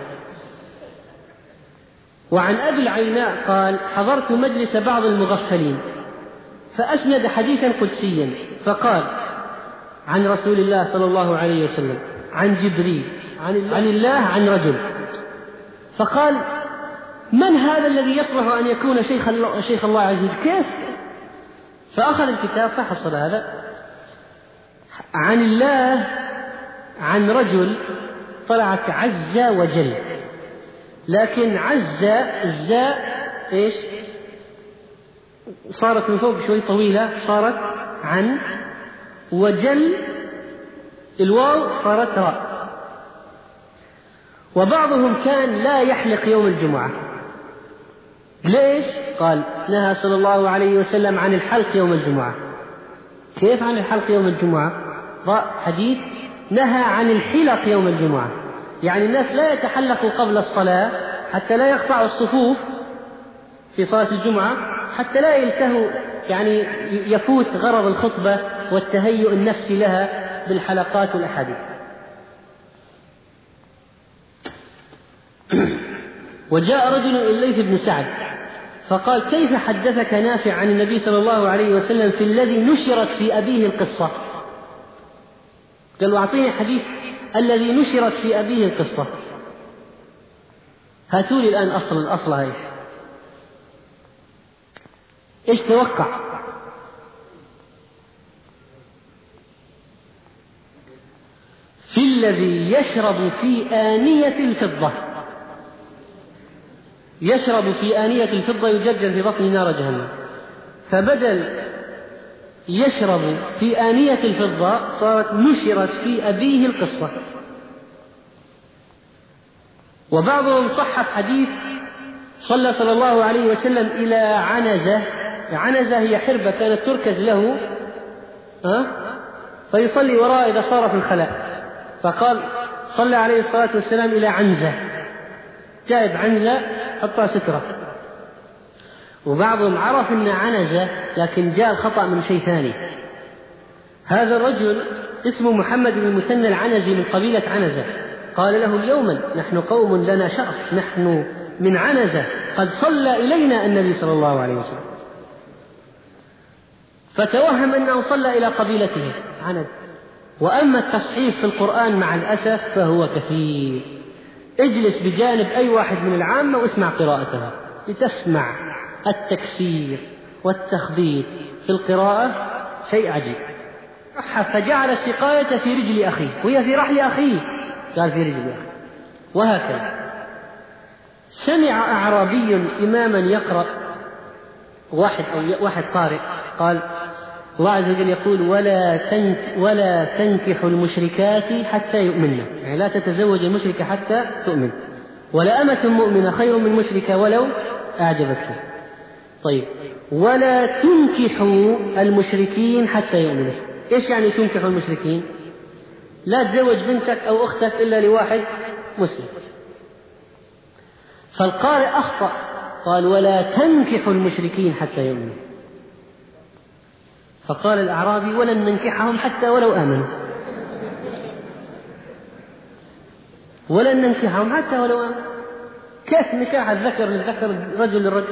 وعن أبي العيناء قال حضرت مجلس بعض المغفلين فأسند حديثا قدسيا فقال عن رسول الله صلى الله عليه وسلم عن جبريل عن الله عن رجل، فقال من هذا الذي يصلح أن يكون شيخ الله عز وجل؟ كيف؟ فأخذ الكتاب فحصل هذا عن الله عن رجل طلعت عز وجل، لكن عز الزاء إيش صارت من فوق شوي طويلة صارت عن، وجل الواو صارت راء. وبعضهم كان لا يحلق يوم الجمعة. ليش؟ قال نهى صلى الله عليه وسلم عن الحلق يوم الجمعة. كيف عن الحلق يوم الجمعة؟ حديث نهى عن الحلق يوم الجمعة، يعني الناس لا يتحلقوا قبل الصلاة حتى لا يقطعوا الصفوف في صلاة الجمعة، حتى لا يلتهوا، يعني يفوت غرض الخطبة والتهيؤ النفسي لها بالحلقات والأحاديث. وجاء رجل إلى الليث بن سعد فقال كيف حدثك نافع عن النبي صلى الله عليه وسلم في الذي نشرت في أبيه القصة؟ قال أعطيني حديث الذي نشرت في أبيه القصة. هاتوا لي الآن أصلها إيش توقع؟ في الذي يشرب في آنية الفضة، يشرب في آنية الفضة يجرجر في بطن نار جهنم، فبدل يشرب في آنية الفضة صارت نشرت في أبيه القصة. وبعضهم صحح حديث صلى صلى الله عليه وسلم إلى عنزة. عنزة هي حربة كانت تركز له فيصلي وراء إذا صار في الخلاء، فقال صلى عليه الصلاة والسلام إلى عنزة، جايب عنزة حطها سترة. وبعضهم عرف أن عنزة لكن جاء الخطأ من شيء ثاني. هذا الرجل اسمه محمد بن المثنى العنزي من قبيلة عنزة، قال له اليوم نحن قوم لنا شرف، نحن من عنزة قد صلى إلينا النبي صلى الله عليه وسلم، فتوهم أنه صلى إلى قبيلته عنزة. وأما التصحيف في القرآن مع الأسف فهو كثير. اجلس بجانب أي واحد من العامة واسمع قراءتها لتسمع التكسير والتخبيط في القراءة، شيء عجيب. فجعل السقاية في رجل أخيه وهي في رحل أخيه، قال في رجل أخيه، وهكذا. سمع أعرابي إماما يقرأ، واحد قارئ، قال الله عز وجل يقول ولا تنكحوا المشركات حتى يؤمنن، يعني لا تتزوج المشركة حتى تؤمن، ولأمة مؤمنة خير من مشركة ولو أعجبتكم. طيب ولا تنكحوا المشركين حتى يؤمنوا، إيش يعني تنكحوا المشركين؟ لا تزوج بنتك أو أختك إلا لواحد مسلم. فالقارئ أخطأ، قال ولا تنكحوا المشركين حتى يؤمنوا، فقال الأعرابي ولن ننكحهم حتى ولو آمنوا، ولن ننكحهم حتى ولو آمنوا. كيف نكاح الذكر للذكر الرجل للرجل؟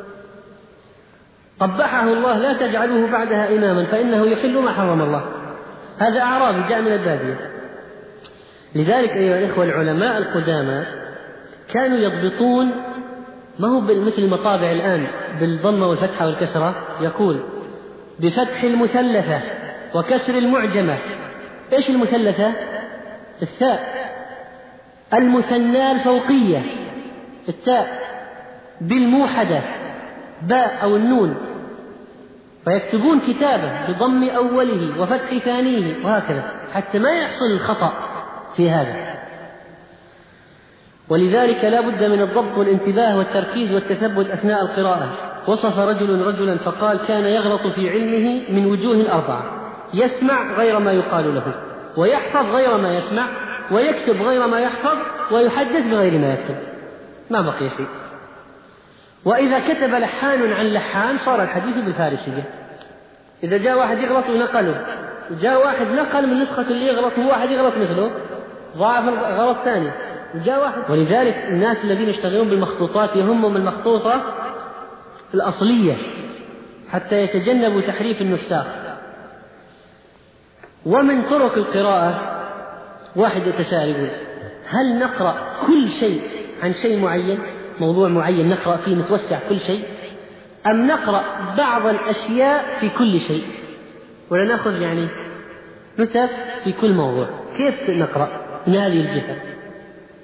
قبحه الله لا تجعلوه بعدها إماما فإنه يحل ما حرم الله. هذا أعرابي جاء من البادية. لذلك أيها الإخوة العلماء القدامى كانوا يضبطون، ما هو مثل المطابع الآن بالضمة والفتحة والكسرة، يقول بفتح المثلثة وكسر المعجمة. إيش المثلثة؟ الثاء. المثنى الفوقية التاء، بالموحدة باء أو النون، فيكتبون كتابة بضم أوله وفتح ثانيه وهكذا حتى ما يحصل الخطأ في هذا. ولذلك لا بد من الضبط والانتباه والتركيز والتثبت أثناء القراءة. وصف رجل رجلا فقال كان يغلط في علمه من وجوه 4: يسمع غير ما يقال له، ويحفظ غير ما يسمع، ويكتب غير ما يحفظ، ويحدث بغير ما يكتب، ما بقي شيء. وإذا كتب لحان عن لحان صار الحديث بالفارسية. إذا جاء واحد يغلط ونقله، وجاء واحد نقل من نسخة اللي يغلط وواحد يغلط مثله، ضاعف الغلط ثاني. وجاء واحد. ولذلك الناس الذين يشتغلون بالمخطوطات يهمهم المخطوطة الأصلية حتى يتجنبوا تحريف النساخ. ومن طرق القراءة واحد يتساءل يقول هل نقرأ كل شيء عن شيء معين، موضوع معين نقرأ فيه نتوسع كل شيء، أم نقرأ بعض الأشياء في كل شيء، ولا نأخذ يعني نتف في كل موضوع؟ كيف نقرأ من هذه الجهة؟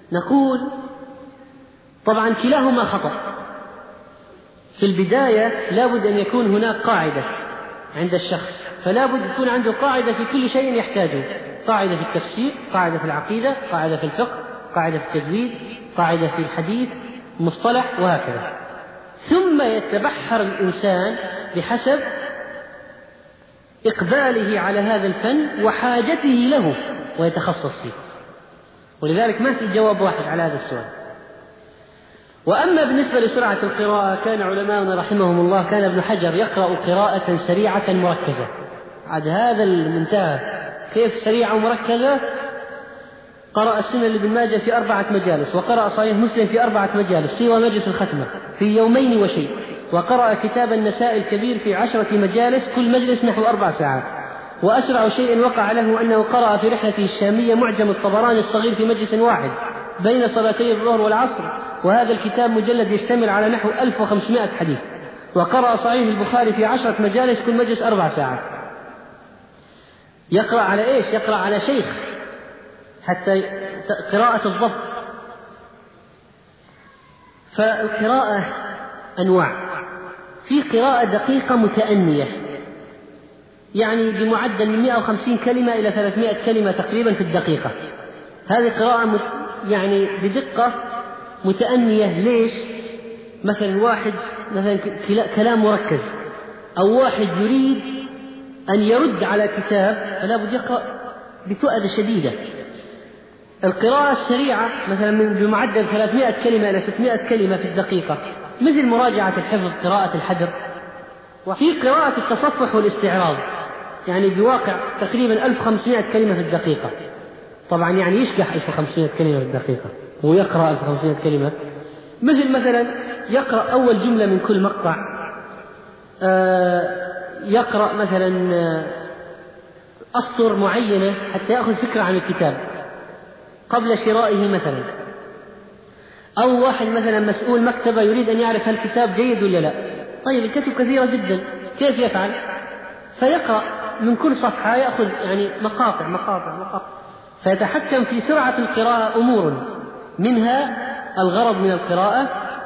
نقول طبعا كلاهما خطأ. في البداية لا بد أن يكون هناك قاعدة عند الشخص، فلا بد يكون عنده قاعدة في كل شيء يحتاجه، قاعدة في التفسير، قاعدة في العقيدة، قاعدة في الفقه، قاعدة في التجويد، قاعدة في الحديث، مصطلح، وهكذا. ثم يتبحر الإنسان بحسب إقباله على هذا الفن وحاجته له ويتخصص فيه. ولذلك ما في جواب واحد على هذا السؤال. وأما بالنسبة لسرعة القراءة، كان علماؤنا رحمهم الله، كان ابن حجر يقرأ قراءة سريعة مركزة. عاد هذا المنتهى، كيف سريعة ومركزة؟ قرأ السنن لابن ماجه في 4 مجالس، وقرأ صحيح مسلم في 4 مجالس سوى مجلس الختمة في يومين وشيء، وقرأ كتاب النساء الكبير في 10 مجالس كل مجلس نحو 4 ساعات. وأسرع شيء وقع له أنه قرأ في رحلته الشامية معجم الطبراني الصغير في مجلس واحد بين صلاتي الظهر والعصر، وهذا الكتاب مجلد يشتمل على نحو 1500 حديث. وقرأ صحيح البخاري في 10 مجالس كل مجلس 4 ساعات. يقرأ على إيش؟ يقرأ على شيخ حتى قراءة الضبط. فالقراءة أنواع، في قراءة دقيقة متأنية، يعني بمعدل من 150 كلمة إلى 300 كلمة تقريبا في الدقيقة. هذه قراءة يعني بدقة متأنية. ليش؟ مثلا واحد مثلا كلام مركز، أو واحد يريد أن يرد على كتاب فلا بد يقرأ بتؤدة شديدة. القراءة السريعة مثلا بمعدل 300 كلمة إلى 600 كلمة في الدقيقة، مثل مراجعة الحفظ، قراءة الحدر. وفي قراءة التصفح والاستعراض، يعني بواقع تقريبا 1500 كلمة في الدقيقة. طبعا يعني يشكح 1500 كلمة في الدقيقة ويقرأ 1500 كلمة. مثلا يقرأ أول جملة من كل مقطع، يقرأ مثلا أسطر معينة حتى يأخذ فكرة عن الكتاب قبل شرائه مثلا. أو واحد مثلا مسؤول مكتبة يريد أن يعرف هل الكتاب جيد ولا لا. طيب الكتب كثيرة جدا، كيف يفعل؟ فيقرأ من كل صفحة، يأخذ يعني مقاطع، فيتحكم في سرعة القراءة أمور، منها الغرض من القراءة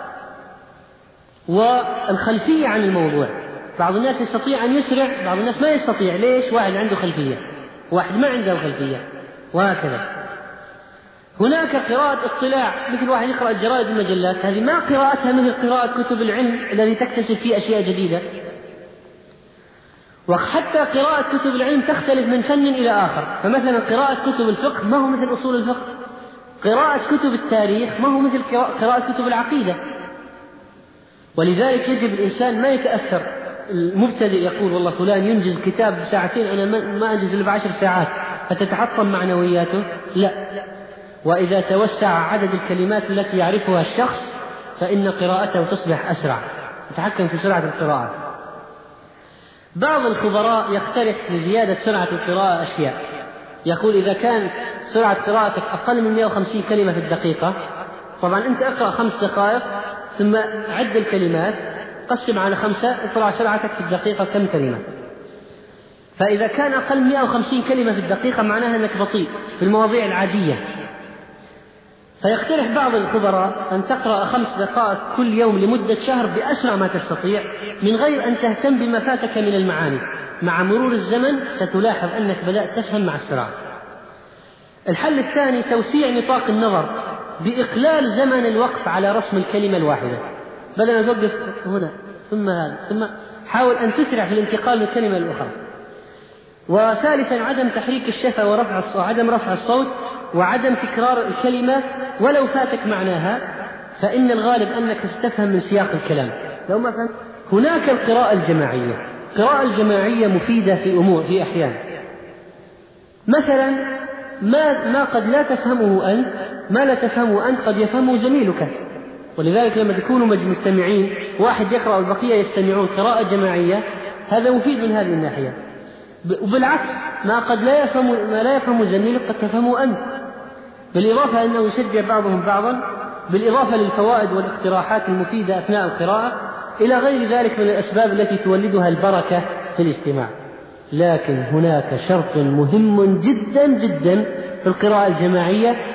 والخلفية عن الموضوع. بعض الناس يستطيع أن يسرع، بعض الناس ما يستطيع. ليش؟ واحد عنده خلفية، واحد ما عنده خلفية، وهكذا. هناك قراءة اطلاع، مثل واحد يقرأ الجرائد والمجلات، هذه ما قراءتها مثل قراءة كتب العلم الذي تكتسب فيه أشياء جديدة. وحتى قراءة كتب العلم تختلف من فن إلى آخر. فمثلا قراءة كتب الفقه ما هو مثل أصول الفقه، قراءة كتب التاريخ ما هو مثل قراءة كتب العقيدة. ولذلك يجب الإنسان ما يتأثر. المبتدئ يقول والله فلان ينجز كتاب بساعتين، أنا ما أنجز إلا ب10 ساعات، فتتحطم معنوياته. لا، وإذا توسع عدد الكلمات التي يعرفها الشخص فإن قراءته تصبح أسرع، يتحكم في سرعة القراءة. بعض الخبراء يقترح لزيادة سرعة القراءة أشياء، يقول إذا كان سرعة قراءتك أقل من 150 كلمة في الدقيقة، طبعا أنت اقرأ 5 دقائق ثم عد الكلمات، قسم على 5، اقرأ سرعتك في الدقيقة كم كلمة. فإذا كان أقل من 150 كلمة في الدقيقة معناها أنك بطيء في المواضيع العادية. فيقترح بعض الخبراء أن تقرأ 5 دقائق كل يوم لمدة شهر بأسرع ما تستطيع، من غير أن تهتم بما فاتك من المعاني. مع مرور الزمن ستلاحظ أنك بدأت تفهم مع السرعة. الحل الثاني توسيع نطاق النظر بإقلال زمن الوقف على رسم الكلمة الواحدة، بدل أن توقف هنا ثم هذا ثم حاول أن تسرع في الانتقال من الكلمة الأخرى. وثالثا عدم تحريك الشفة وعدم رفع الصوت، وعدم تكرار الكلمة ولو فاتك معناها، فإن الغالب أنك تستفهم من سياق الكلام لو ما فهمت. هناك القراءة الجماعية. القراءة الجماعية مفيدة في أحيان، مثلا ما قد لا تفهمه أنت، ما لا تفهمه أنت قد يفهمه زميلك. ولذلك لما تكونوا مستمعين، واحد يقرأ والبقية يستمعون، قراءة جماعية، هذا مفيد من هذه الناحية. وبالعكس ما لا يفهم زميلك قد تفهمه أنت، بالإضافة أنه يشجع بعضهم بعضا، بالإضافة للفوائد والاقتراحات المفيدة أثناء القراءة، إلى غير ذلك من الأسباب التي تولدها البركة في الاستماع. لكن هناك شرط مهم جدا جدا في القراءة الجماعية،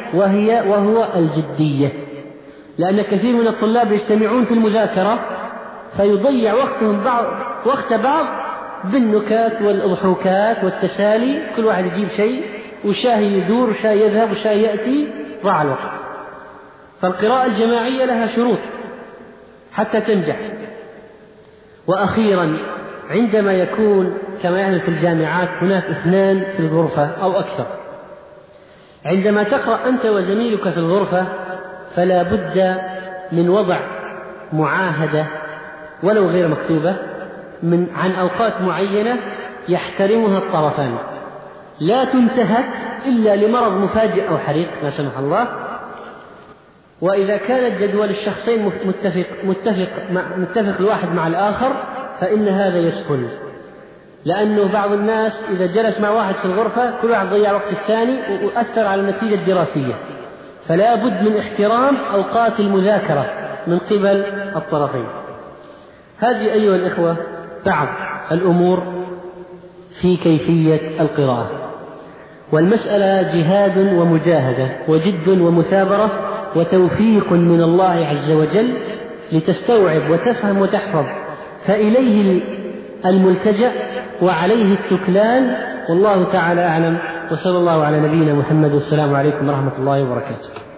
وهو الجدية، لأن كثير من الطلاب يجتمعون في المذاكرة فيضيع وقت بعض بالنكات والأضحوكات والتسالي، كل واحد يجيب شيء وشاهي يدور وشاهي يذهب وشاهي يأتي، ضاع الوقت. فالقراءة الجماعية لها شروط حتى تنجح. وأخيرا عندما يكون كما يحدث في الجامعات هناك 2 في الغرفة أو أكثر، عندما تقرأ أنت وزميلك في الغرفة فلا بد من وضع معاهدة ولو غير مكتوبة عن أوقات معينة يحترمها الطرفان، لا تنتهك إلا لمرض مفاجئ أو حريق لا سمح الله. وإذا كانت جدول الشخصين متفق الواحد مع الآخر فإن هذا يسهل، لأنه بعض الناس إذا جلس مع واحد في الغرفة كل واحد ضيع وقت الثاني وأثر على النتيجة الدراسية. فلا بد من احترام أوقات المذاكرة من قبل الطرفين. هذه أيها الإخوة بعض الأمور في كيفية القراءة. والمسألة جهاد ومجاهدة وجد ومثابرة وتوفيق من الله عز وجل لتستوعب وتفهم وتحفظ، فإليه الملتجأ وعليه التكلان، والله تعالى أعلم. وصلى الله على نبينا محمد. السلام عليكم ورحمة الله وبركاته.